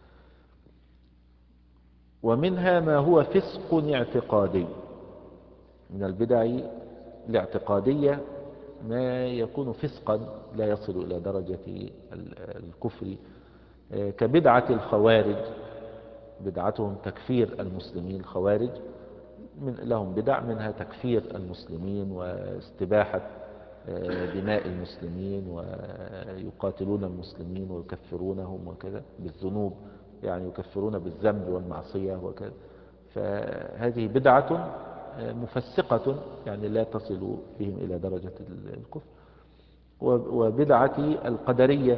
ومنها ما هو فسق اعتقادي. من البدع الاعتقادية ما يكون فسقا لا يصل إلى درجة الكفر، كبدعة الخوارج. بدعتهم تكفير المسلمين. الخوارج من لهم بدع منها تكفير المسلمين واستباحة دماء المسلمين، ويقاتلون المسلمين ويكفرونهم وكذا بالذنوب، يعني يكفرون بالذنب والمعصية وكذا. فهذه بدعة مفسقة يعني لا تصل بهم إلى درجة الكفر. وبدعة القدرية.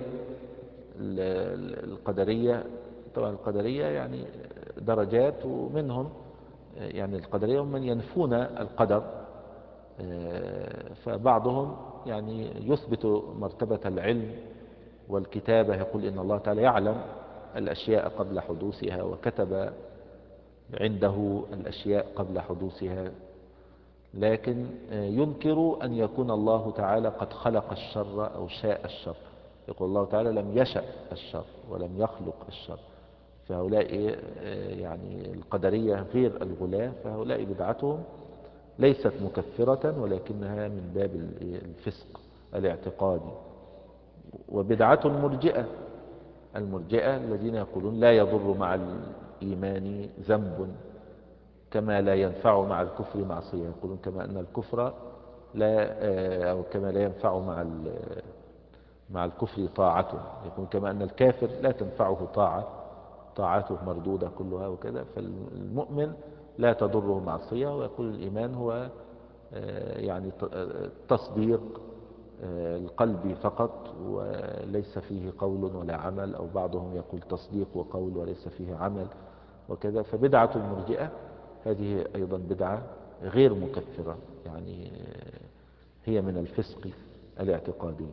القدرية طبعا القدرية يعني درجات، ومنهم يعني القدرية من ينفون القدر، فبعضهم يعني يثبت مرتبة العلم والكتابة، يقول إن الله تعالى يعلم الأشياء قبل حدوثها وكتب عنده الأشياء قبل حدوثها، لكن ينكر أن يكون الله تعالى قد خلق الشر أو شاء الشر. يقول الله تعالى لم يشأ الشر ولم يخلق الشر. فهؤلاء يعني القدرية غير الغلاة، فهؤلاء بدعتهم ليست مكفرة ولكنها من باب الفسق الاعتقادي. وبدعة المرجئة. المرجئة الذين يقولون لا يضر مع الإيمان ذنب كما لا ينفع مع الكفر معصية. يقولون كما أن الكفر لا أو كما لا ينفع مع مع الكفر طاعة، يقول كما أن الكافر لا تنفعه طاعة، طاعته مردودة كلها وكذا. فالمؤمن لا تضره معصية. ويقول الإيمان هو يعني تصديق القلب فقط وليس فيه قول ولا عمل، أو بعضهم يقول تصديق وقول وليس فيه عمل وكذا. فبدعة المرجئة هذه أيضا بدعة غير مكفرة، يعني هي من الفسق الاعتقادي.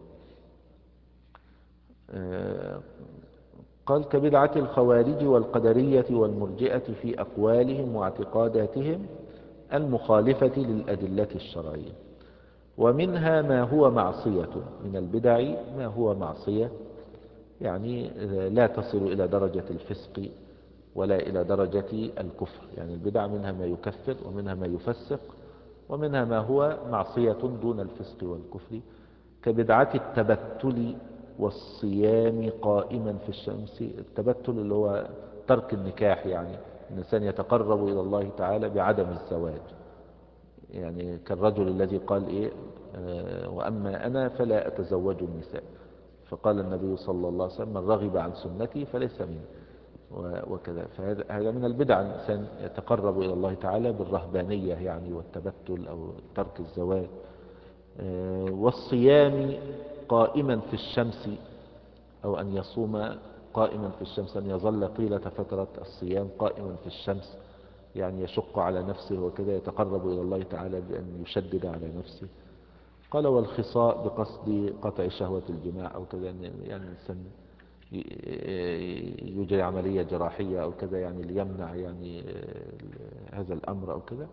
قال كبدعة الخوارج والقدرية والمرجئة في أقوالهم واعتقاداتهم المخالفة للأدلة الشرعية. ومنها ما هو معصية. من البدع ما هو معصية، يعني لا تصل إلى درجة الفسق ولا إلى درجة الكفر. يعني البدع منها ما يكفر ومنها ما يفسق ومنها ما هو معصية دون الفسق والكفر، كبدعة التبتل والصيام قائما في الشمس. التبتل اللي هو ترك النكاح، يعني الإنسان يتقرب إلى الله تعالى بعدم الزواج، يعني كالرجل الذي قال إيه آه وأما أنا فلا أتزوج النساء، فقال النبي صلى الله عليه وسلم من رغب عن سنتي فليس مني وكذا. فهذا من البدع، الإنسان يتقرب إلى الله تعالى بالرهبانية يعني والتبتل أو ترك الزواج. آه والصيام قائما في الشمس، أو أن يصوم قائما في الشمس، أن يظل طيلة فترة الصيام قائما في الشمس، يعني يشق على نفسه وكذا، يتقرب إلى الله تعالى بأن يشدد على نفسه. قال والخصاء بقصد قطع شهوة الجماع أو كذا، يعني الإنسان يجري عملية جراحية أو كذا يعني ليمنع يعني هذا الأمر أو كذا.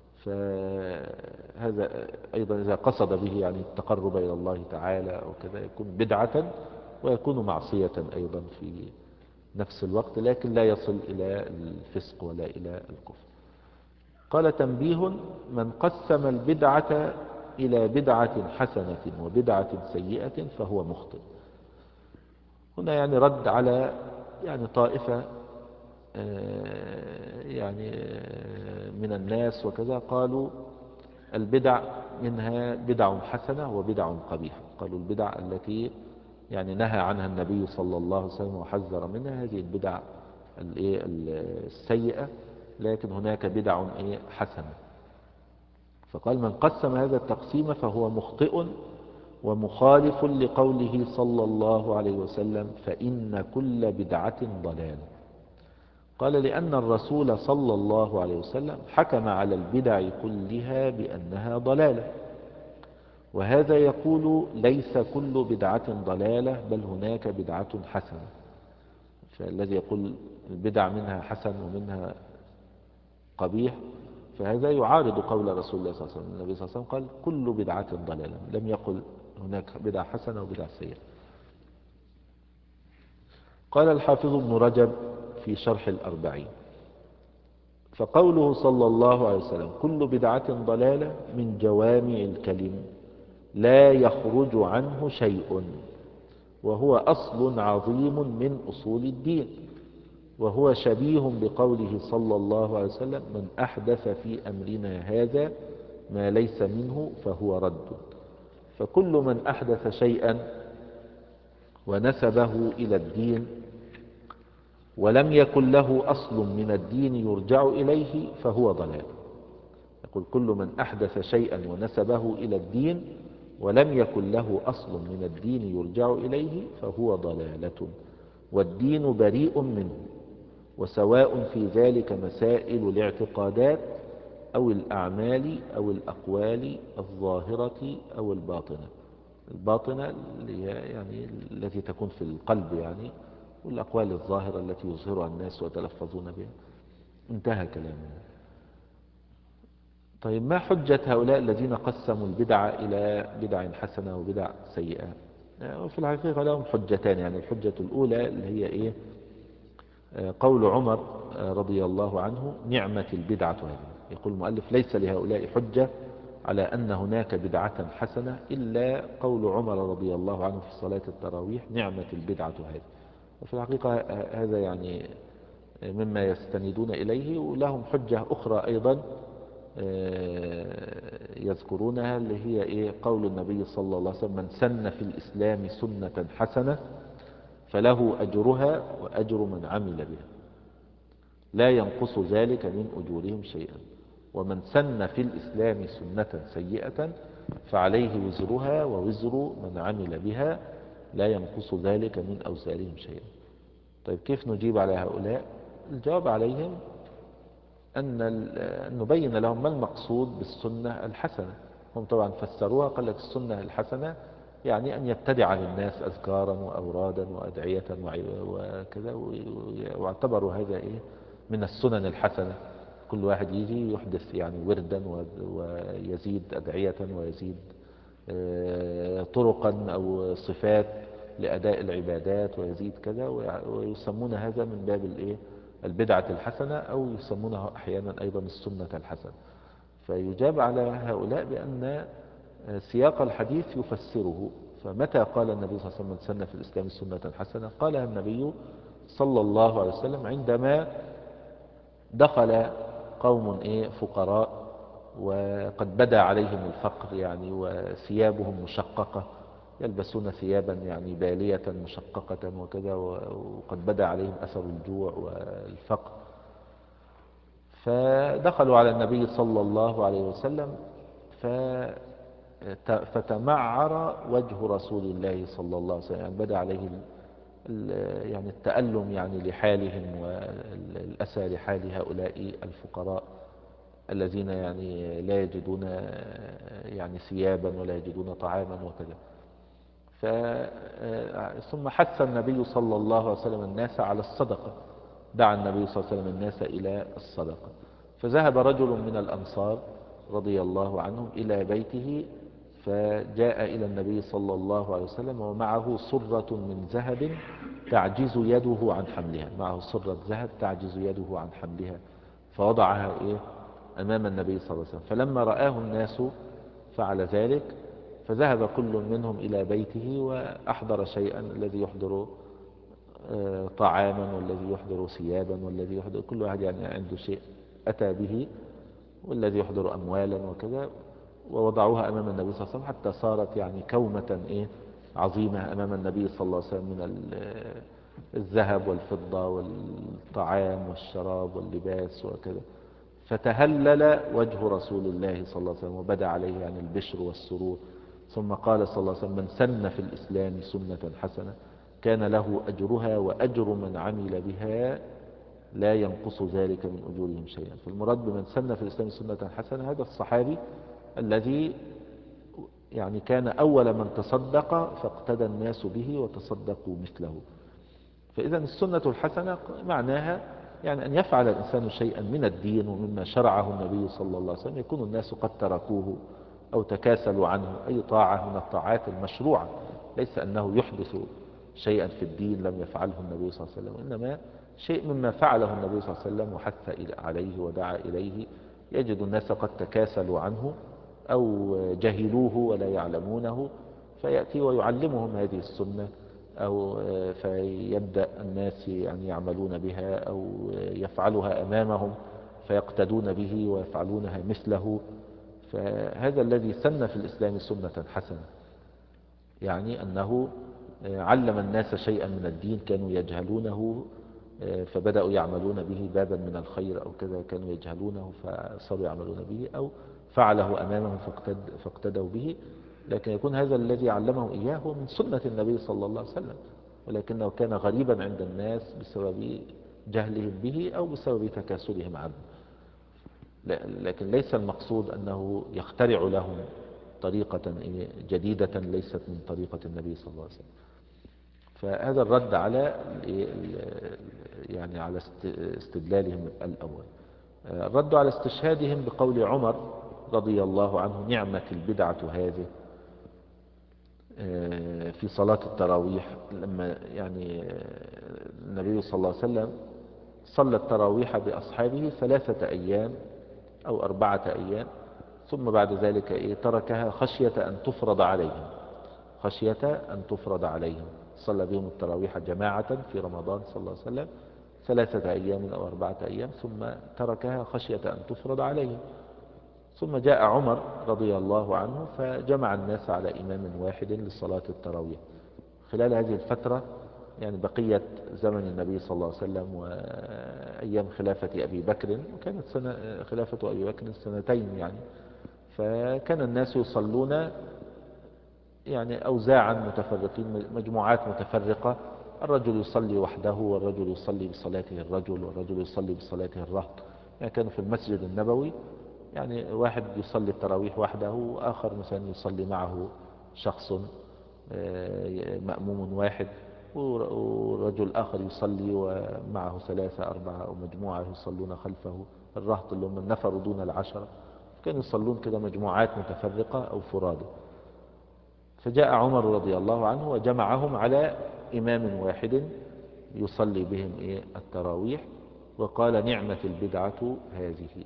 فهذا أيضا إذا قصد به يعني التقرب إلى الله تعالى أو كذا يكون بدعة ويكون معصية أيضا في نفس الوقت، لكن لا يصل إلى الفسق ولا إلى الكفر. قال تنبيه: من قسم البدعة إلى بدعة حسنة وبدعة سيئة فهو مخطئ. هنا يعني رد على يعني طائفة يعني من الناس وكذا، قالوا البدع منها بدع حسنة وبدع قبيحة. قالوا البدع التي يعني نهى عنها النبي صلى الله عليه وسلم وحذر منها هذه البدع السيئة، لكن هناك بدع حسنة. فقال من قسم هذا التقسيم فهو مخطئ ومخالف لقوله صلى الله عليه وسلم: فإن كل بدعة ضلال. قال لأن الرسول صلى الله عليه وسلم حكم على البدع كلها بأنها ضلالة، وهذا يقول ليس كل بدعة ضلالة بل هناك بدعة حسنة. فالذي يقول البدع منها حسن ومنها قبيح فهذا يعارض قول رسول الله صلى الله عليه وسلم. النبي صلى الله عليه وسلم قال كل بدعة ضلالة، لم يقل هناك بدعة حسنة وبدعة سيئة. قال الحافظ ابن رجب في شرح الأربعين: فقوله صلى الله عليه وسلم كل بدعة ضلالة من جوامع الكلم لا يخرج عنه شيء، وهو أصل عظيم من أصول الدين، وهو شبيه بقوله صلى الله عليه وسلم: من أحدث في أمرنا هذا ما ليس منه فهو رد. فكل من أحدث شيئا ونسبه إلى الدين ولم يكن له أصل من الدين يرجع إليه فهو ضلال. يقول كل من أحدث شيئا ونسبه إلى الدين ولم يكن له أصل من الدين يرجع إليه فهو ضلالة، والدين بريء منه، وسواء في ذلك مسائل الاعتقادات أو الأعمال أو الأقوال الظاهرة أو الباطنة. الباطنة اللي هي يعني التي تكون في القلب يعني، والأقوال الظاهرة التي يظهرها الناس ويتلفظون بها. انتهى كلامه. طيب ما حجة هؤلاء الذين قسموا البدع إلى بدع حسنة وبدع سيئة؟ وفي الحقيقة لهم حجتان. يعني الحجة الأولى اللي هي إيه؟ قول عمر رضي الله عنه: نعمة البدعة هذه. يقول المؤلف ليس لهؤلاء حجة على أن هناك بدعة حسنة إلا قول عمر رضي الله عنه في صلاة التراويح: نعمة البدعة هذه. وفي الحقيقة هذا يعني مما يستندون إليه. ولهم حجة أخرى أيضا يذكرونها اللي هي إيه؟ قول النبي صلى الله عليه وسلم: من سن في الإسلام سنة حسنة فله أجرها وأجر من عمل بها لا ينقص ذلك من أجورهم شيئا، ومن سن في الإسلام سنة سيئة فعليه وزرها ووزر من عمل بها لا ينقص ذلك من أوزارهم شيئا. طيب كيف نجيب على هؤلاء؟ الجواب عليهم أن نبين لهم ما المقصود بالسنة الحسنة. هم طبعا فسروها، قال لك السنة الحسنة يعني أن يبتدع للناس أذكارا وأورادا وأدعية وكذا، واعتبروا هذا إيه؟ من السنن الحسنة. كل واحد يجي يحدث يعني وردا ويزيد أدعية ويزيد طرقا أو صفات لأداء العبادات ويزيد كذا، ويسمون هذا من باب الإيه؟ البدعة الحسنة، أو يسمونها أحيانا أيضا السنة الحسنة. فيجاب على هؤلاء بأن سياق الحديث يفسره. فمتى قال النبي صلى الله عليه وسلم: من سن في الإسلام سنة حسنة؟ قالها النبي صلى الله عليه وسلم عندما دخل قوم إيه فقراء وقد بدا عليهم الفقر يعني، وثيابهم مشققة، يلبسون ثيابا يعني بالية مشققة وكذا، وقد بدا عليهم أثر الجوع والفقر. فدخلوا على النبي صلى الله عليه وسلم فتمعر وجه رسول الله صلى الله عليه وسلم، يعني بدا عليه يعني التألم يعني لحالهم والأسى لحال هؤلاء الفقراء الذين يعني لا يجدون يعني ثيابا ولا يجدون طعاما وكذا. ف... ثم حث النبي صلى الله عليه وسلم الناس على الصدقة، دعا النبي صلى الله عليه وسلم الناس إلى الصدقة. فذهب رجل من الأنصار رضي الله عنهم إلى بيته، فجاء إلى النبي صلى الله عليه وسلم ومعه صرة من ذهب تعجز يده عن حملها، معه صرة ذهب تعجز يده عن حملها، فوضعها إيه أمام النبي صلى الله عليه وسلم. فلما رآه الناس فعل ذلك، فذهب كل منهم إلى بيته وأحضر شيئا، الذي يحضر طعاما والذي يحضر ثيابا والذي يحضر، كل واحد يعني عنده شيء أتى به، والذي يحضر أموالا وكذا، ووضعوها أمام النبي صلى الله عليه وسلم حتى صارت يعني كومة إيه عظيمة أمام النبي صلى الله عليه وسلم من الذهب والفضة والطعام والشراب واللباس وكذا. فتهلل وجه رسول الله صلى الله عليه وسلم وبدا عليه يعني البشر والسرور، ثم قال صلى الله عليه وسلم: من سن في الإسلام سنة حسنة كان له أجرها وأجر من عمل بها لا ينقص ذلك من أجورهم شيئا. فالمراد بمن سن في الإسلام سنة حسنة هذا الصحابي الذي يعني كان أول من تصدق فاقتدى الناس به وتصدقوا مثله. فإذا السنة الحسنة معناها يعني أن يفعل الإنسان شيئا من الدين ومما شرعه النبي صلى الله عليه وسلم يكون الناس قد تركوه أو تكاسلوا عنه، أي طاعة من الطاعات المشروعة، ليس أنه يحدث شيئا في الدين لم يفعله النبي صلى الله عليه وسلم، إنما شيء مما فعله النبي صلى الله عليه وسلم وحث عليه ودعا إليه، يجد الناس قد تكاسلوا عنه أو جهلوه ولا يعلمونه، فيأتي ويعلمهم هذه السنة، أو فيبدأ الناس يعني يعملون بها أو يفعلها أمامهم فيقتدون به ويفعلونها مثله. فهذا الذي سن في الإسلام سنة حسنة، يعني أنه علم الناس شيئا من الدين كانوا يجهلونه فبدأوا يعملون به، بابا من الخير أو كذا كانوا يجهلونه فصاروا يعملون به، أو فعله أمامهم فاقتد فاقتدوا به. لكن يكون هذا الذي علمهم إياه هو من سنة النبي صلى الله عليه وسلم، ولكنه كان غريبا عند الناس بسبب جهلهم به أو بسبب تكاسلهم عنه. لكن ليس المقصود أنه يخترع لهم طريقة جديدة ليست من طريقة النبي صلى الله عليه وسلم. فهذا الرد على يعني على استدلالهم الأول. الرد على استشهادهم بقول عمر رضي الله عنه: نعمة البدعة هذه، في صلاة التراويح، لما يعني النبي صلى الله عليه وسلم صلى التراويح بأصحابه ثلاثة أيام أو أربعة أيام، ثم بعد ذلك إيه تركها خشية أن تفرض عليهم، خشية أن تفرض عليهم. صلى بهم التراويح جماعة في رمضان صلى الله عليه وسلم ثلاثة أيام أو أربعة أيام، ثم تركها خشية أن تفرض عليهم. ثم جاء عمر رضي الله عنه فجمع الناس على إمام واحد لصلاة التراويح. خلال هذه الفترة يعني بقية زمن النبي صلى الله عليه وسلم وأيام خلافة أبي بكر، وكانت سنة خلافة أبي بكر سنتين يعني، فكان الناس يصلون يعني أوزاعا متفرقين، مجموعات متفرقة، الرجل يصلي وحده والرجل يصلي بصلاته الرجل والرجل يصلي بصلاته الرهط. يعني كانوا في المسجد النبوي يعني واحد يصلي التراويح وحده وآخر مثلا يصلي معه شخص مأموم واحد، ورجل آخر يصلي ومعه ثلاثة أربعة أو مجموعة يصلون خلفه، الرهط اللي هم النفر دون العشرة، كانوا يصلون كده مجموعات متفرقة أو فرادى. فجاء عمر رضي الله عنه وجمعهم على إمام واحد يصلي بهم إيه التراويح، وقال: نعمة البدعة هذه.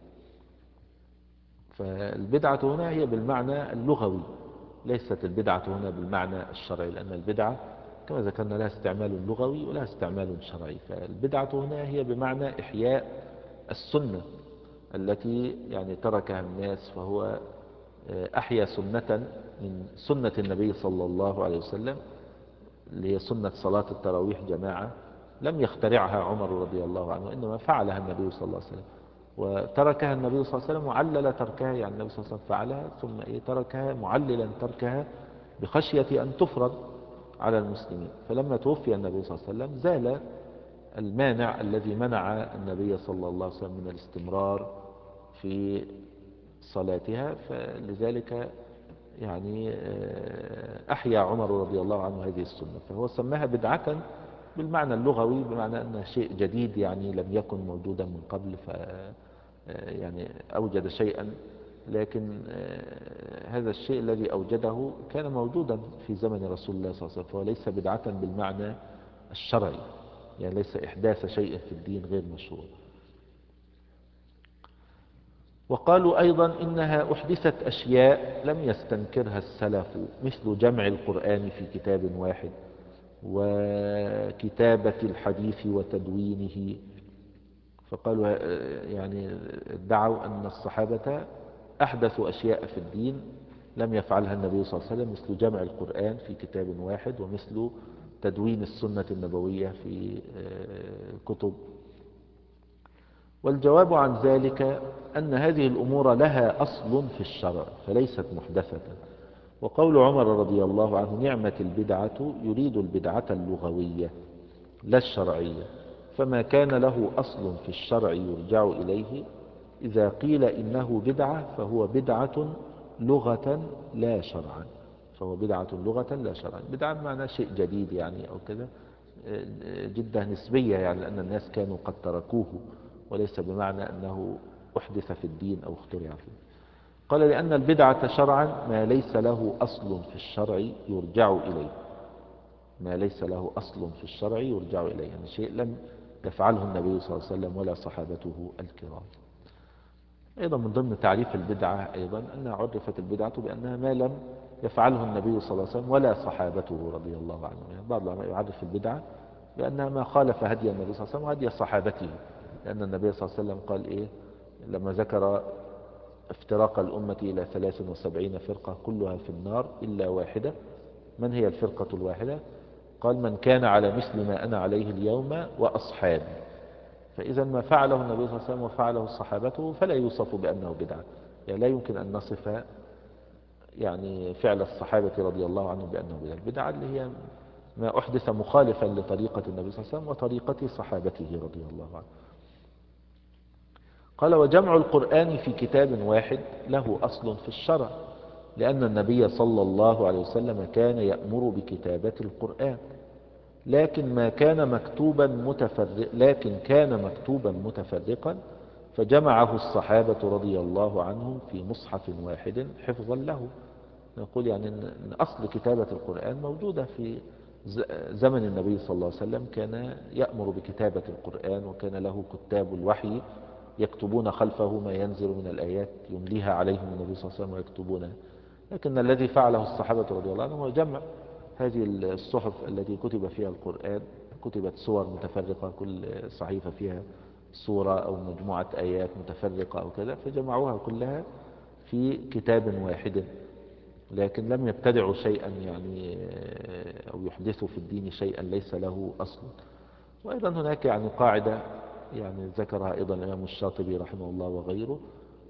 فالبدعة هنا هي بالمعنى اللغوي، ليست البدعة هنا بالمعنى الشرعي، لأن البدعة كما ذكرنا لها استعمال لغوي ولها استعمال شرعي. فالبدعة هنا هي بمعنى إحياء السنة التي يعني تركها الناس، فهو أحيا سنة من سنة النبي صلى الله عليه وسلم، اللي هي سنة صلاة التراويح جماعة، لم يخترعها عمر رضي الله عنه، إنما فعلها النبي صلى الله عليه وسلم، وتركها النبي صلى الله عليه وسلم وعلل تركها، يعني النبي صلى الله عليه وسلم فعلها ثم إيه تركها معللا تركها بخشية أن تفرض على المسلمين. فلما توفي النبي صلى الله عليه وسلم زال المانع الذي منع النبي صلى الله عليه وسلم من الاستمرار في صلاتها، فلذلك يعني أحيا عمر رضي الله عنه هذه السنة، فهو سماها بدعة بالمعنى اللغوي، بمعنى أنه شيء جديد يعني لم يكن موجودا من قبل، ف يعني أوجد شيئا، لكن هذا الشيء الذي أوجده كان موجودا في زمن رسول الله صلى الله عليه وسلم، فهو ليس بدعة بالمعنى الشرعي، يعني ليس إحداث شيء في الدين غير مشروع. وقالوا أيضا إنها أحدثت أشياء لم يستنكرها السلف، مثل جمع القرآن في كتاب واحد، وكتابة الحديث وتدوينه. فقالوا يعني ادعوا أن الصحابة أحدثوا أشياء في الدين لم يفعلها النبي صلى الله عليه وسلم، مثل جمع القرآن في كتاب واحد، ومثل تدوين السنة النبوية في كتب. والجواب عن ذلك أن هذه الأمور لها أصل في الشرع فليست محدثة. وقول عمر رضي الله عنه نعمة البدعة يريد البدعة اللغوية لا الشرعية، فما كان له أصل في الشرع يرجع إليه، إذا قيل إنه بدعة فهو بدعة لغة لا شرعا، فهو بدعة لغة لا شرعا. بدعة بمعنى شيء جديد يعني أو كذا، جدة نسبية يعني لأن الناس كانوا قد تركوه، وليس بمعنى أنه أحدث في الدين أو اخترع فيه. قال لأن البدعة شرعا ما ليس له أصل في الشرع يرجع إليه، ما ليس له أصل في الشرع يرجع إليه، يعني شيء لم يفعله النبي صلى الله عليه وسلم ولا صحابته الكرام. أيضا من ضمن تعريف البدعة أيضا أنها عرفت البدعة بأنها ما لم يفعله النبي صلى الله عليه وسلم ولا صحابته رضي الله عنهم. يعني بعض العلماء يعرف البدعة بأنها ما خالف هدي النبي صلى الله عليه وسلم وهدي صحابته، لأن النبي صلى الله عليه وسلم قال إيه لما ذكر افتراق الأمة إلى ثلاث وسبعين فرقة كلها في النار إلا واحدة، من هي الفرقة الواحدة؟ قال من كان على مثل ما أنا عليه اليوم وأصحابي. فإذا ما فعله النبي صلى الله عليه وسلم وفعله صحابته فلا يوصف بأنه بدعة، يعني لا يمكن أن نصف يعني فعل الصحابة رضي الله عنهم بأنه بدعة. البدعة اللي هي ما أحدث مخالفا لطريقة النبي صلى الله عليه وسلم وطريقة صحابته رضي الله عنهم. قال وجمع القرآن في كتاب واحد له أصل في الشرع، لأن النبي صلى الله عليه وسلم كان يأمر بكتابة القرآن، لكن ما كان مكتوبا متفرق لكن كان مكتوبا متفرقا فجمعه الصحابة رضي الله عنهم في مصحف واحد حفظا له. نقول يعني أن أصل كتابة القرآن موجودة في زمن النبي صلى الله عليه وسلم، كان يأمر بكتابة القرآن وكان له كتاب الوحي يكتبون خلفه ما ينزل من الآيات يمليها عليهم النبي صلى الله عليه وسلم ويكتبونها. لكن الذي فعله الصحابة رضي الله عنهم هو جمع هذه الصحف التي كتب فيها القرآن، كتبت سور متفرقة كل صحيفة فيها سورة أو مجموعة آيات متفرقة أو كذا، فجمعوها كلها في كتاب واحد، لكن لم يبتدعوا شيئا يعني أو يحدثوا في الدين شيئا ليس له أصل. وأيضا هناك يعني قاعدة يعني ذكرها أيضا الإمام الشاطبي رحمه الله وغيره،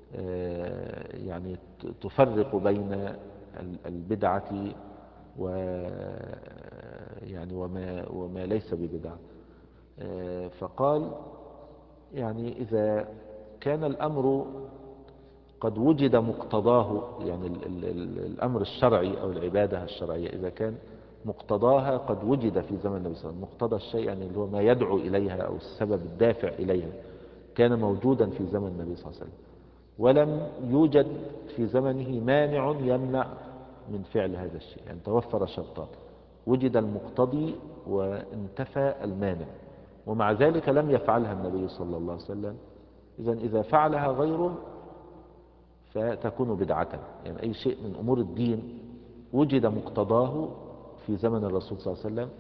يعني تفرق بين البدعة و يعني وما وما ليس ببدعة. فقال يعني إذا كان الأمر قد وجد مقتضاه، يعني ال ال ال الأمر الشرعي أو العبادة الشرعية إذا كان مقتضاها قد وجد في زمن النبي صلى الله عليه وسلم، مقتضى الشيء يعني اللي هو ما يدعو إليها أو السبب الدافع إليها كان موجودا في زمن النبي صلى الله عليه وسلم، ولم يوجد في زمنه مانع يمنع من فعل هذا الشيء، يعني توفر شرطان، وجد المقتضي وانتفى المانع، ومع ذلك لم يفعلها النبي صلى الله عليه وسلم. إذا إذا فعلها غيره فتكون بدعة. يعني أي شيء من أمور الدين وجد مقتضاه في زمن الرسول صلى الله عليه وسلم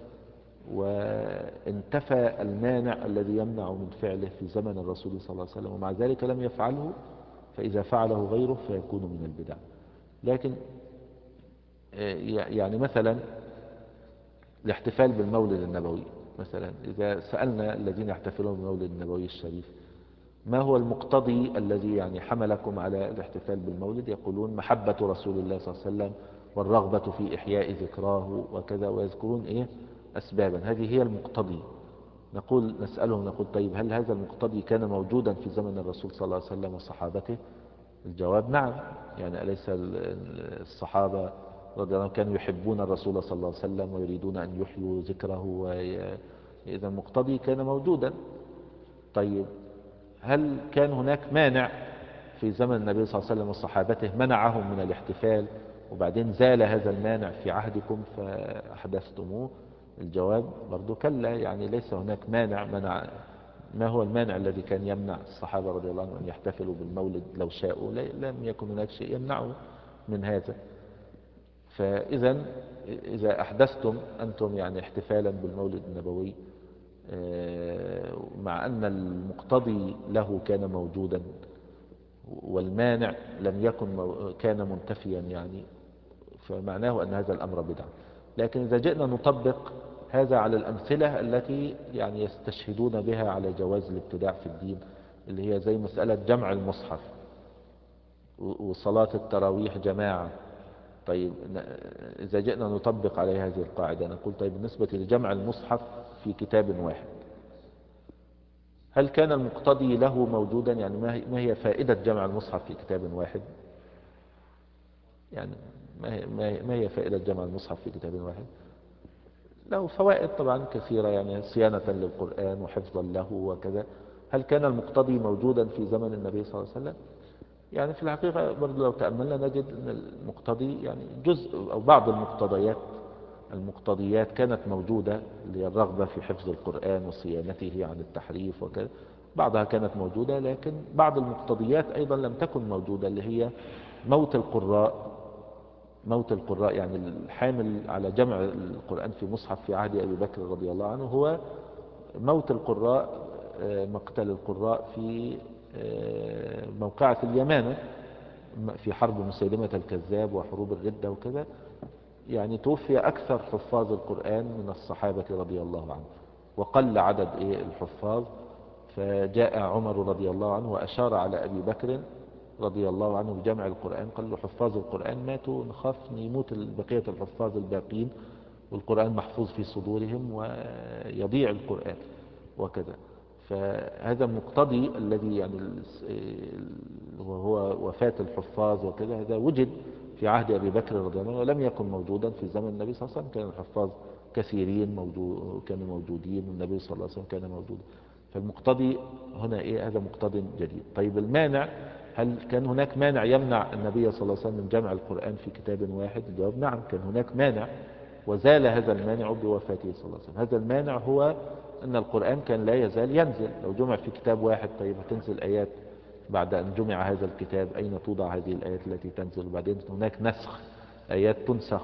وانتفى المانع الذي يمنع من فعله في زمن الرسول صلى الله عليه وسلم ومع ذلك لم يفعله، فإذا فعله غيره فيكون من البدع. لكن يعني مثلا الاحتفال بالمولد النبوي، مثلا إذا سألنا الذين يحتفلون بالمولد النبوي الشريف ما هو المقتضي الذي يعني حملكم على الاحتفال بالمولد، يقولون محبة رسول الله صلى الله عليه وسلم والرغبة في إحياء ذكراه وكذا، ويذكرون إيه أسبابا، هذه هي المقتضي. نقول نسألهم نقول طيب هل هذا المقتضي كان موجودا في زمن الرسول صلى الله عليه وسلم وصحابته؟ الجواب نعم. يعني أليس الصحابة رضي الله عنهم كانوا يحبون الرسول صلى الله عليه وسلم ويريدون أن يحيوا ذكره، وإذا المقتضي كان موجودا. طيب هل كان هناك مانع في زمن النبي صلى الله عليه وسلم وصحابته منعهم من الاحتفال، وبعدين زال هذا المانع في عهدكم فأحدثتموه؟ الجواب برضو كلا. يعني ليس هناك مانع منع. ما هو المانع الذي كان يمنع الصحابة رضي الله عنهم أن يحتفلوا بالمولد لو شاءوا؟ لم يكن هناك شيء يمنعه من هذا. فإذا إذا أحدثتم أنتم يعني احتفالا بالمولد النبوي مع أن المقتضي له كان موجودا والمانع لم يكن كان منتفيا، يعني فمعناه أن هذا الأمر بدعة. لكن إذا جئنا نطبق هذا على الأمثلة التي يعني يستشهدون بها على جواز الابتداع في الدين، اللي هي زي مسألة جمع المصحف وصلاة التراويح جماعة. طيب إذا جئنا نطبق عليه هذه القاعدة نقول طيب بالنسبة لجمع المصحف في كتاب واحد، هل كان المقتضي له موجودا؟ يعني ما هي فائدة جمع المصحف في كتاب واحد؟ يعني ما هي, ما هي فائدة جمع المصحف في كتاب واحد؟ له فوائد طبعا كثيرة، يعني صيانة للقرآن وحفظا له وكذا. هل كان المقتضي موجودا في زمن النبي صلى الله عليه وسلم؟ يعني في الحقيقة برضو لو تأملنا نجد أن المقتضي يعني جزء أو بعض المقتضيات المقتضيات كانت موجودة، اللي هي الرغبة في حفظ القرآن وصيانته عن التحريف وكذا، بعضها كانت موجودة. لكن بعض المقتضيات أيضا لم تكن موجودة، اللي هي موت القراء. موت القراء يعني الحامل على جمع القرآن في مصحف في عهد أبي بكر رضي الله عنه هو موت القراء، مقتل القراء في موقعة اليمامة في حرب مسيلمة الكذاب وحروب الردة وكذا. يعني توفي أكثر حفاظ القرآن من الصحابة رضي الله عنه، وقل عدد إيه الحفاظ. فجاء عمر رضي الله عنه وأشار على أبي بكر رضي الله عنه بجمع القرآن، قال له حفاظ القرآن ماتوا، نخاف أن يموت بقية الحفاظ الباقين والقرآن محفوظ في صدورهم ويضيع القرآن وكذا. فهذا المقتضي الذي يعني وهو وفاة الحفاظ وكذا، هذا وجد في عهد أبي بكر رضي الله عنه ولم يكن موجودا في زمن النبي صلى الله عليه وسلم. كان الحفاظ كثيرين موجود كانوا موجودين والنبي صلى الله عليه وسلم كان موجودا. فالمقتضي هنا إيه؟ هذا مقتضي جديد. طيب المانع، هل كان هناك مانع يمنع النبي صلى الله عليه وسلم من جمع القرآن في كتاب واحد؟ الجواب نعم، كان هناك مانع وزال هذا المانع بوفاته صلى الله عليه وسلم. هذا المانع هو أن القرآن كان لا يزال ينزل. لو جمع في كتاب واحد طيب هتنزل آيات بعد أن جمع هذا الكتاب، أين توضع هذه الآيات التي تنزل؟ وبعدين هناك نسخ، آيات تنسخ،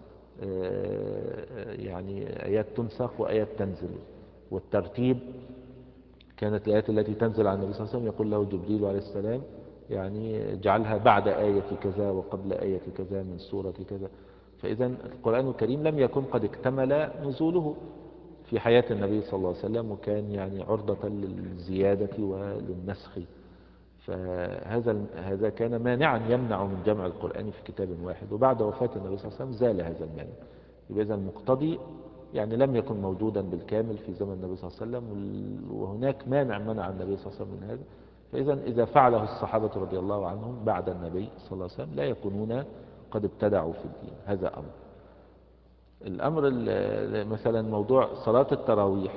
يعني آيات تنسخ وآيات تنزل. والترتيب كانت الآيات التي تنزل على النبي صلى الله عليه وسلم يقول له جبريل عليه السلام يعني اجعلها بعد آية كذا وقبل آية كذا من سورة كذا. فإذا القرآن الكريم لم يكن قد اكتمل نزوله في حياة النبي صلى الله عليه وسلم، وكان يعني عرضة للزيادة وللنسخ. فهذا هذا كان مانعا يمنع من جمع القرآن في كتاب واحد، وبعد وفاة النبي صلى الله عليه وسلم زال هذا المانع. يبقى إذا المقتضي يعني لم يكن موجودا بالكامل في زمن النبي صلى الله عليه وسلم، وهناك مانع منع النبي صلى الله عليه وسلم من هذا. فإذا إذا فعله الصحابة رضي الله عنهم بعد النبي صلى الله عليه وسلم لا يكونون قد ابتدعوا في الدين. هذا أمر. الأمر مثلا موضوع صلاة التراويح،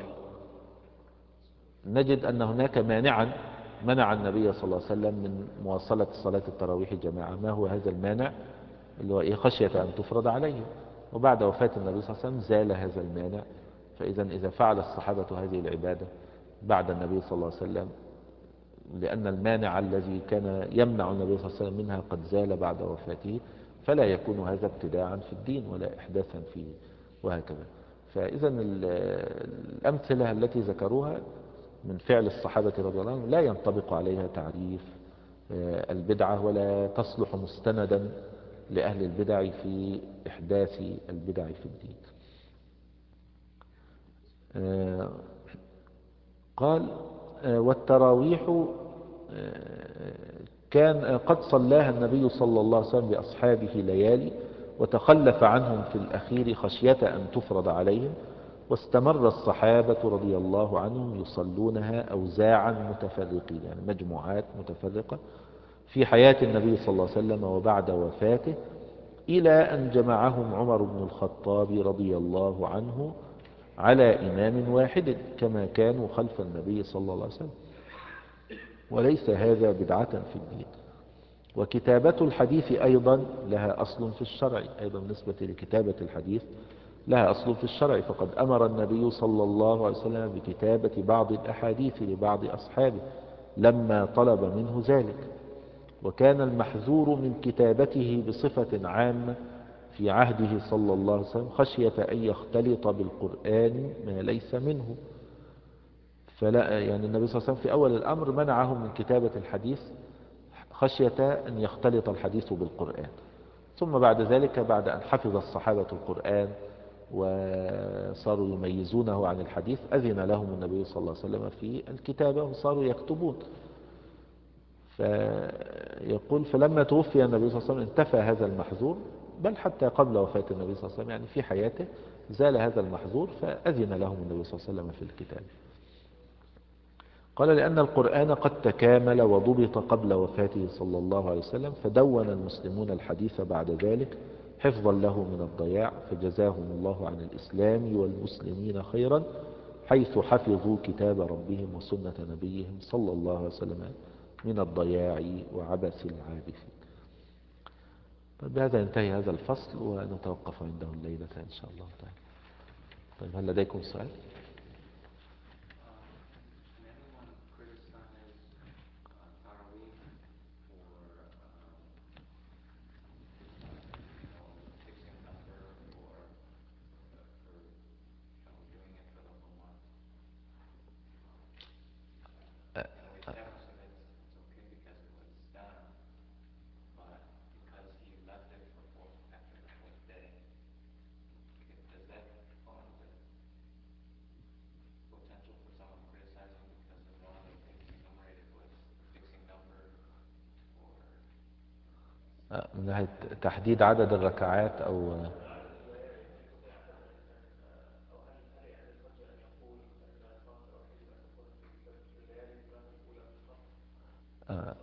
نجد أن هناك مانعا منع النبي صلى الله عليه وسلم من مواصلة صلاة التراويح جماعة. ما هو هذا المانع؟ اللي هو إيه؟ خشية أن تفرض عليه. وبعد وفاة النبي صلى الله عليه وسلم زال هذا المانع. فإذا إذا فعل الصحابة هذه العبادة بعد النبي صلى الله عليه وسلم، لأن المانع الذي كان يمنع النبي صلى الله عليه وسلم منها قد زال بعد وفاته، فلا يكون هذا ابتداعا في الدين ولا إحداثا فيه، وهكذا. فإذا الأمثلة التي ذكروها من فعل الصحابة رضي الله عنهم لا ينطبق عليها تعريف البدعة، ولا تصلح مستندا لأهل البدع في إحداث البدع في الدين. قال والتراويح كان قد صلاها النبي صلى الله عليه وسلم بأصحابه ليالي، وتخلف عنهم في الأخير خشية أن تفرض عليهم، واستمر الصحابة رضي الله عنهم يصلونها أوزاعا متفرقين، يعني مجموعات متفرقة. في حياة النبي صلى الله عليه وسلم وبعد وفاته، إلى أن جمعهم عمر بن الخطاب رضي الله عنه على إمام واحد كما كانوا خلف النبي صلى الله عليه وسلم. وليس هذا بدعة في الدين. وكتابة الحديث أيضا لها أصل في الشرع، أيضا بالنسبة لكتابة الحديث لها أصل في الشرع، فقد أمر النبي صلى الله عليه وسلم بكتابة بعض الأحاديث لبعض أصحابه لما طلب منه ذلك. وكان المحذور من كتابته بصفة عامة في عهده صلى الله عليه وسلم خشية أن يختلط بالقرآن ما ليس منه. فلا يعني النبي صلى الله عليه وسلم في أول الأمر منعهم من كتابة الحديث خشية أن يختلط الحديث بالقرآن. ثم بعد ذلك بعد أن حفظ الصحابة القرآن وصاروا يميزونه عن الحديث، أذن لهم النبي صلى الله عليه وسلم في الكتابة وصاروا يكتبون. فيقول فلما توفي النبي صلى الله عليه وسلم انتفى هذا المحظور، بل حتى قبل وفاة النبي صلى الله عليه وسلم يعني في حياته زال هذا المحظور، فأذن لهم النبي صلى الله عليه وسلم في الكتاب. قال لأن القرآن قد تكامل وضبط قبل وفاته صلى الله عليه وسلم، فدون المسلمون الحديث بعد ذلك حفظا له من الضياع، فجزاهم الله عن الإسلام والمسلمين خيرا حيث حفظوا كتاب ربهم وسنة نبيهم صلى الله عليه وسلم من الضياع وعبث العابثين. طيب بهذا ينتهي هذا الفصل ونتوقف عنده الليلة إن شاء الله تعالى. طيب هل لديكم سؤال؟ من ناحية تحديد عدد الركعات أو آه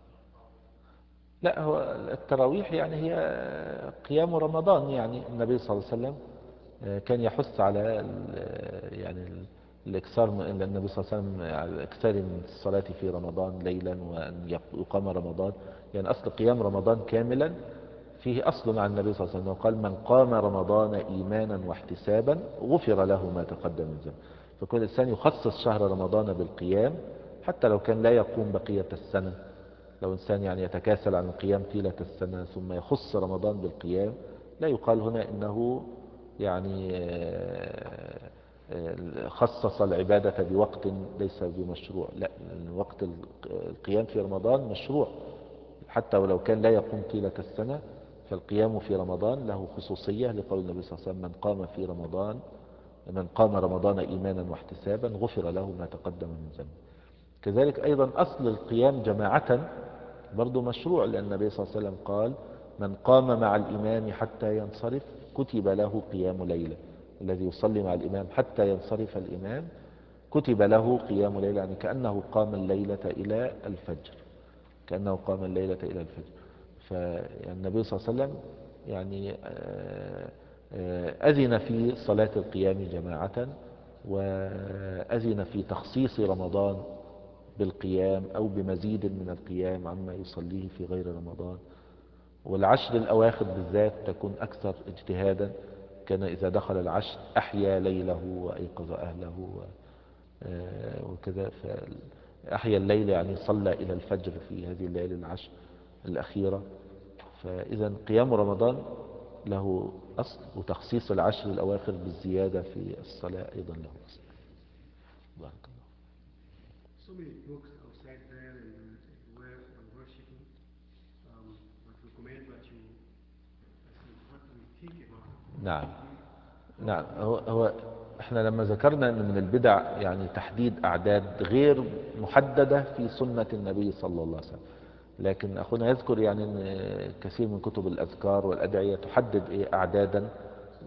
لا، هو التراويح يعني هي قيام رمضان. يعني النبي صلى الله عليه وسلم كان يحث على يعني الإكثار من النبي صلى الله عليه وسلم على الإكثار من الصلاة في رمضان ليلا، وأن يقام رمضان. يعني أصل قيام رمضان كاملا فيه أصل عن النبي صلى الله عليه وسلم، قال من قام رمضان إيمانا واحتسابا غفر له ما تقدم من ذنبه. فكل إنسان يخصص شهر رمضان بالقيام حتى لو كان لا يقوم بقية السنة. لو إنسان يعني يتكاسل عن القيام طيلة السنة ثم يخص رمضان بالقيام، لا يقال هنا إنه يعني آه، آه، خصص العبادة بوقت ليس بمشروع. لا، وقت القيام في رمضان مشروع حتى ولو كان لا يقوم طيلة السنة. فالقيام في رمضان له خصوصية لقول النبي صلى الله عليه وسلم من قام في رمضان من قام رمضان إيمانا واحتسابا غفر له ما تقدم من ذنبه. كذلك أيضا أصل القيام جماعة برضو مشروع، لأن النبي صلى الله عليه وسلم قال من قام مع الإمام حتى ينصرف كتب له قيام ليلة. الذي يصلي مع الإمام حتى ينصرف الإمام كتب له قيام ليلة، يعني كأنه قام الليلة إلى الفجر كأنه قام الليلة إلى الفجر. فالنبي صلى الله عليه وسلم يعني آه، آه، أذن في صلاة القيام جماعة، وأذن في تخصيص رمضان بالقيام أو بمزيد من القيام عما يصليه في غير رمضان. والعشر الأواخر بالذات تكون أكثر اجتهادا. كان إذا دخل العشر أحيا ليله وأيقظ أهله آه، وكذا. فأحيا الليل يعني صلى إلى الفجر في هذه الليالي العشر الأخيرة. فإذا قيام رمضان له أصل، وتخصيص العشر الأواخر بالزيادة في الصلاة أيضا له أصل. بارك الله. So many books outside there and uh, where on worshiping, um, but recommend what you, I think, what we think about it. نعم We, نعم we, هو, هو احنا لما ذكرنا ان من البدع يعني تحديد اعداد غير محددة في سنة النبي صلى الله عليه وسلم. لكن اخونا يذكر يعني ان كثير من كتب الاذكار والادعية تحدد ايه اعدادا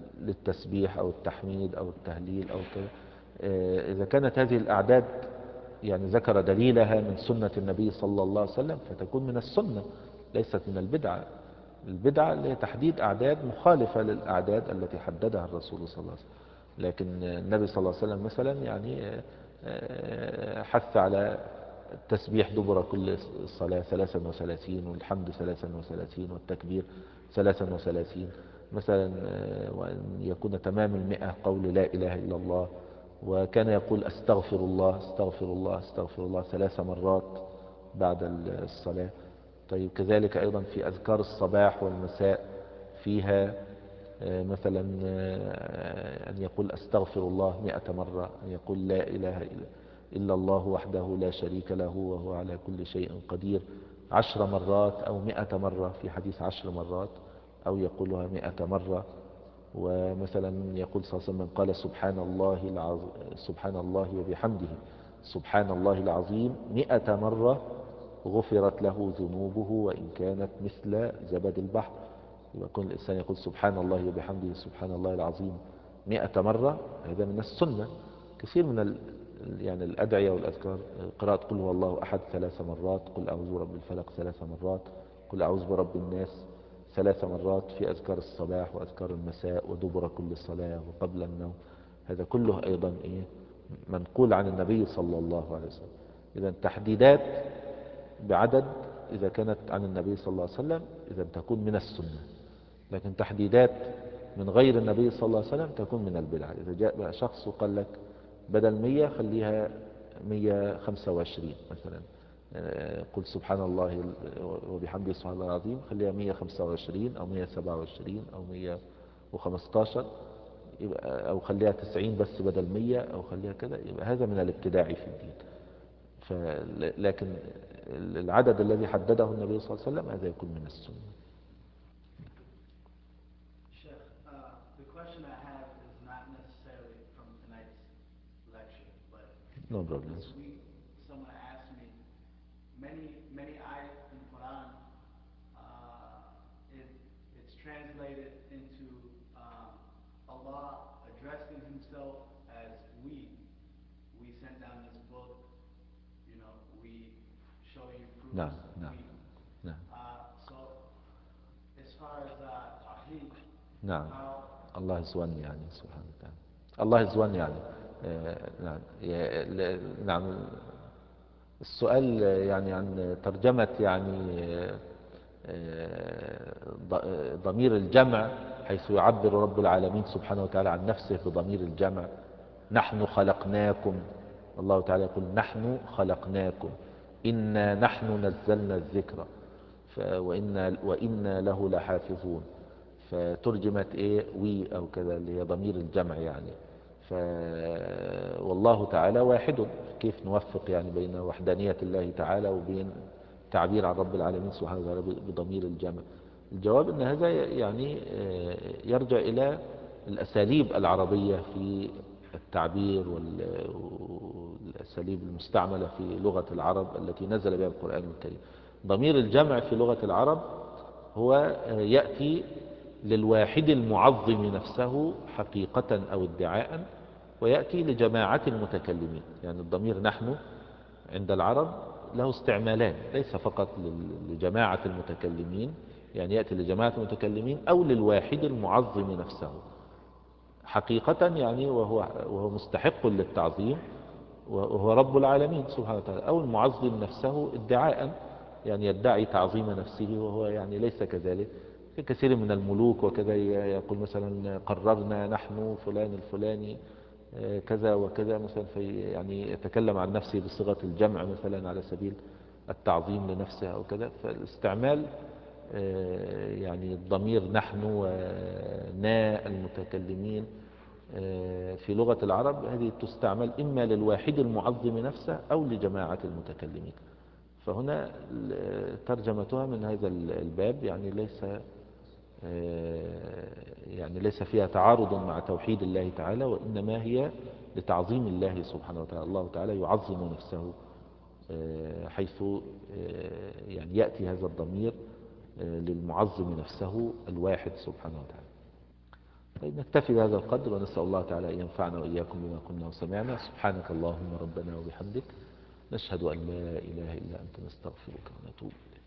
للتسبيح او التحميد او التهليل او كذا. اه، اذا كانت هذه الاعداد يعني ذكر دليلها من سنة النبي صلى الله عليه وسلم فتكون من السنة ليست من البدعة. البدعة اللي هي تحديد أعداد مخالفة للأعداد التي حددها الرسول صلى الله عليه وسلم. لكن النبي صلى الله عليه وسلم مثلا يعني حث على التسبيح دبر كل صلاة ثلاثا وثلاثين، والحمد ثلاثا وثلاثين، والتكبير ثلاثا وثلاثين مثلا، وأن يكون تمام المئة قول لا إله إلا الله. وكان يقول أستغفر الله أستغفر الله أستغفر الله ثلاث مرات بعد الصلاة. طيب كذلك أيضا في أذكار الصباح والمساء فيها مثلا أن يقول أستغفر الله مئة مرة، أن يقول لا إله إلا الله وحده لا شريك له وهو على كل شيء قدير عشر مرات أو مئة مرة في حديث عشر مرات، أو يقولها مئة مرة. ومثلا يقول صلى الله عليه وسلم من قال سبحان الله العظيم سبحان الله وبحمده سبحان الله العظيم مئة مرة غفرت له ذنوبه وإن كانت مثل زبد البحر. يبقى كل الإنسان يقول سبحان الله وبحمده سبحان الله العظيم مئة مرة، هذا من السنة. كثير من ال يعني الأدعية والأذكار، قراءة قل هو الله أحد ثلاث مرات، قل أعوذ برب الفلق ثلاث مرات، قل أعوذ برب الناس ثلاث مرات في أذكار الصباح وأذكار المساء ودبر كل صلاة وقبل النوم. هذا كله أيضا إيه منقول عن النبي صلى الله عليه وسلم. إذا تحديدات بعدد إذا كانت عن النبي صلى الله عليه وسلم إذا تكون من السنة، لكن تحديدات من غير النبي صلى الله عليه وسلم تكون من البدعة. إذا جاء بقى شخص وقال لك بدل مية خليها مية خمسة وعشرين مثلا، قل سبحان الله وبحمده سبحان الله العظيم خليها مية خمسة وعشرين أو مية سبعة وعشرين أو مية وخمستاشر، أو خليها تسعين بس بدل مية، أو خليها كذا، يبقى هذا من الابتداع في الدين. لكن العدد الذي حدده النبي صلى الله عليه وسلم هذا يكون من السنة. No problem. This week, someone asked me, many, many ayat in Quran, uh, it, it's translated into um, Allah addressing himself as we. We sent down this book, you know, we show you proofs. No, no, we, no. Uh, so, as far as uh, Tawheed, نعم how الله is one يعني سبحانه وتعالى. الله is one يعني آه نعم ي- نعم. السؤال يعني عن ترجمة يعني آه، ض- ضمير الجمع، حيث يعبر رب العالمين سبحانه وتعالى عن نفسه بضمير الجمع. نحن خلقناكم، الله تعالى يقول نحن خلقناكم، إنا نحن نزلنا الذكر ف- وإنا, وإنا له لحافظون. فترجمت ايه وي او كذا اللي هي ضمير الجمع يعني. ف والله تعالى واحد، كيف نوفق يعني بين وحدانية الله تعالى وبين تعبير عن رب العالمين سبحانه وتعالى بضمير الجمع؟ الجواب ان هذا يعني يرجع الى الاساليب العربية في التعبير والاساليب المستعملة في لغة العرب التي نزل بها القرآن الكريم. ضمير الجمع في لغة العرب هو يأتي للواحد المعظم نفسه حقيقة أو ادعاء، ويأتي لجماعة المتكلمين. يعني الضمير نحن عند العرب له استعمالان، ليس فقط لجماعة المتكلمين، يعني يأتي لجماعة المتكلمين أو للواحد المعظم نفسه حقيقة يعني وهو, وهو مستحق للتعظيم وهو رب العالمين سبحانه وتعالى، أو المعظم نفسه ادعاء يعني يدعي تعظيم نفسه وهو يعني ليس كذلك. في كثير من الملوك وكذا يقول مثلا قررنا نحن فلان الفلاني كذا وكذا مثلا، في يعني يتكلم عن نفسه بصيغة الجمع مثلا على سبيل التعظيم لنفسه أو كذا. فالاستعمال يعني الضمير نحن ونا المتكلمين في لغة العرب هذه تستعمل إما للواحد المعظم نفسه أو لجماعة المتكلمين. فهنا ترجمتها من هذا الباب يعني ليس يعني ليس فيها تعارض مع توحيد الله تعالى، وإنما هي لتعظيم الله سبحانه وتعالى. الله تعالى يعظم نفسه حيث يعني يأتي هذا الضمير للمعظم نفسه الواحد سبحانه وتعالى. طيب نكتفي بهذا القدر، ونسأل الله تعالى أن ينفعنا وإياكم بما قلنا وسمعنا. سبحانك اللهم ربنا وبحمدك نشهد أن لا إله إلا أنت نستغفرك ونتوب إليك.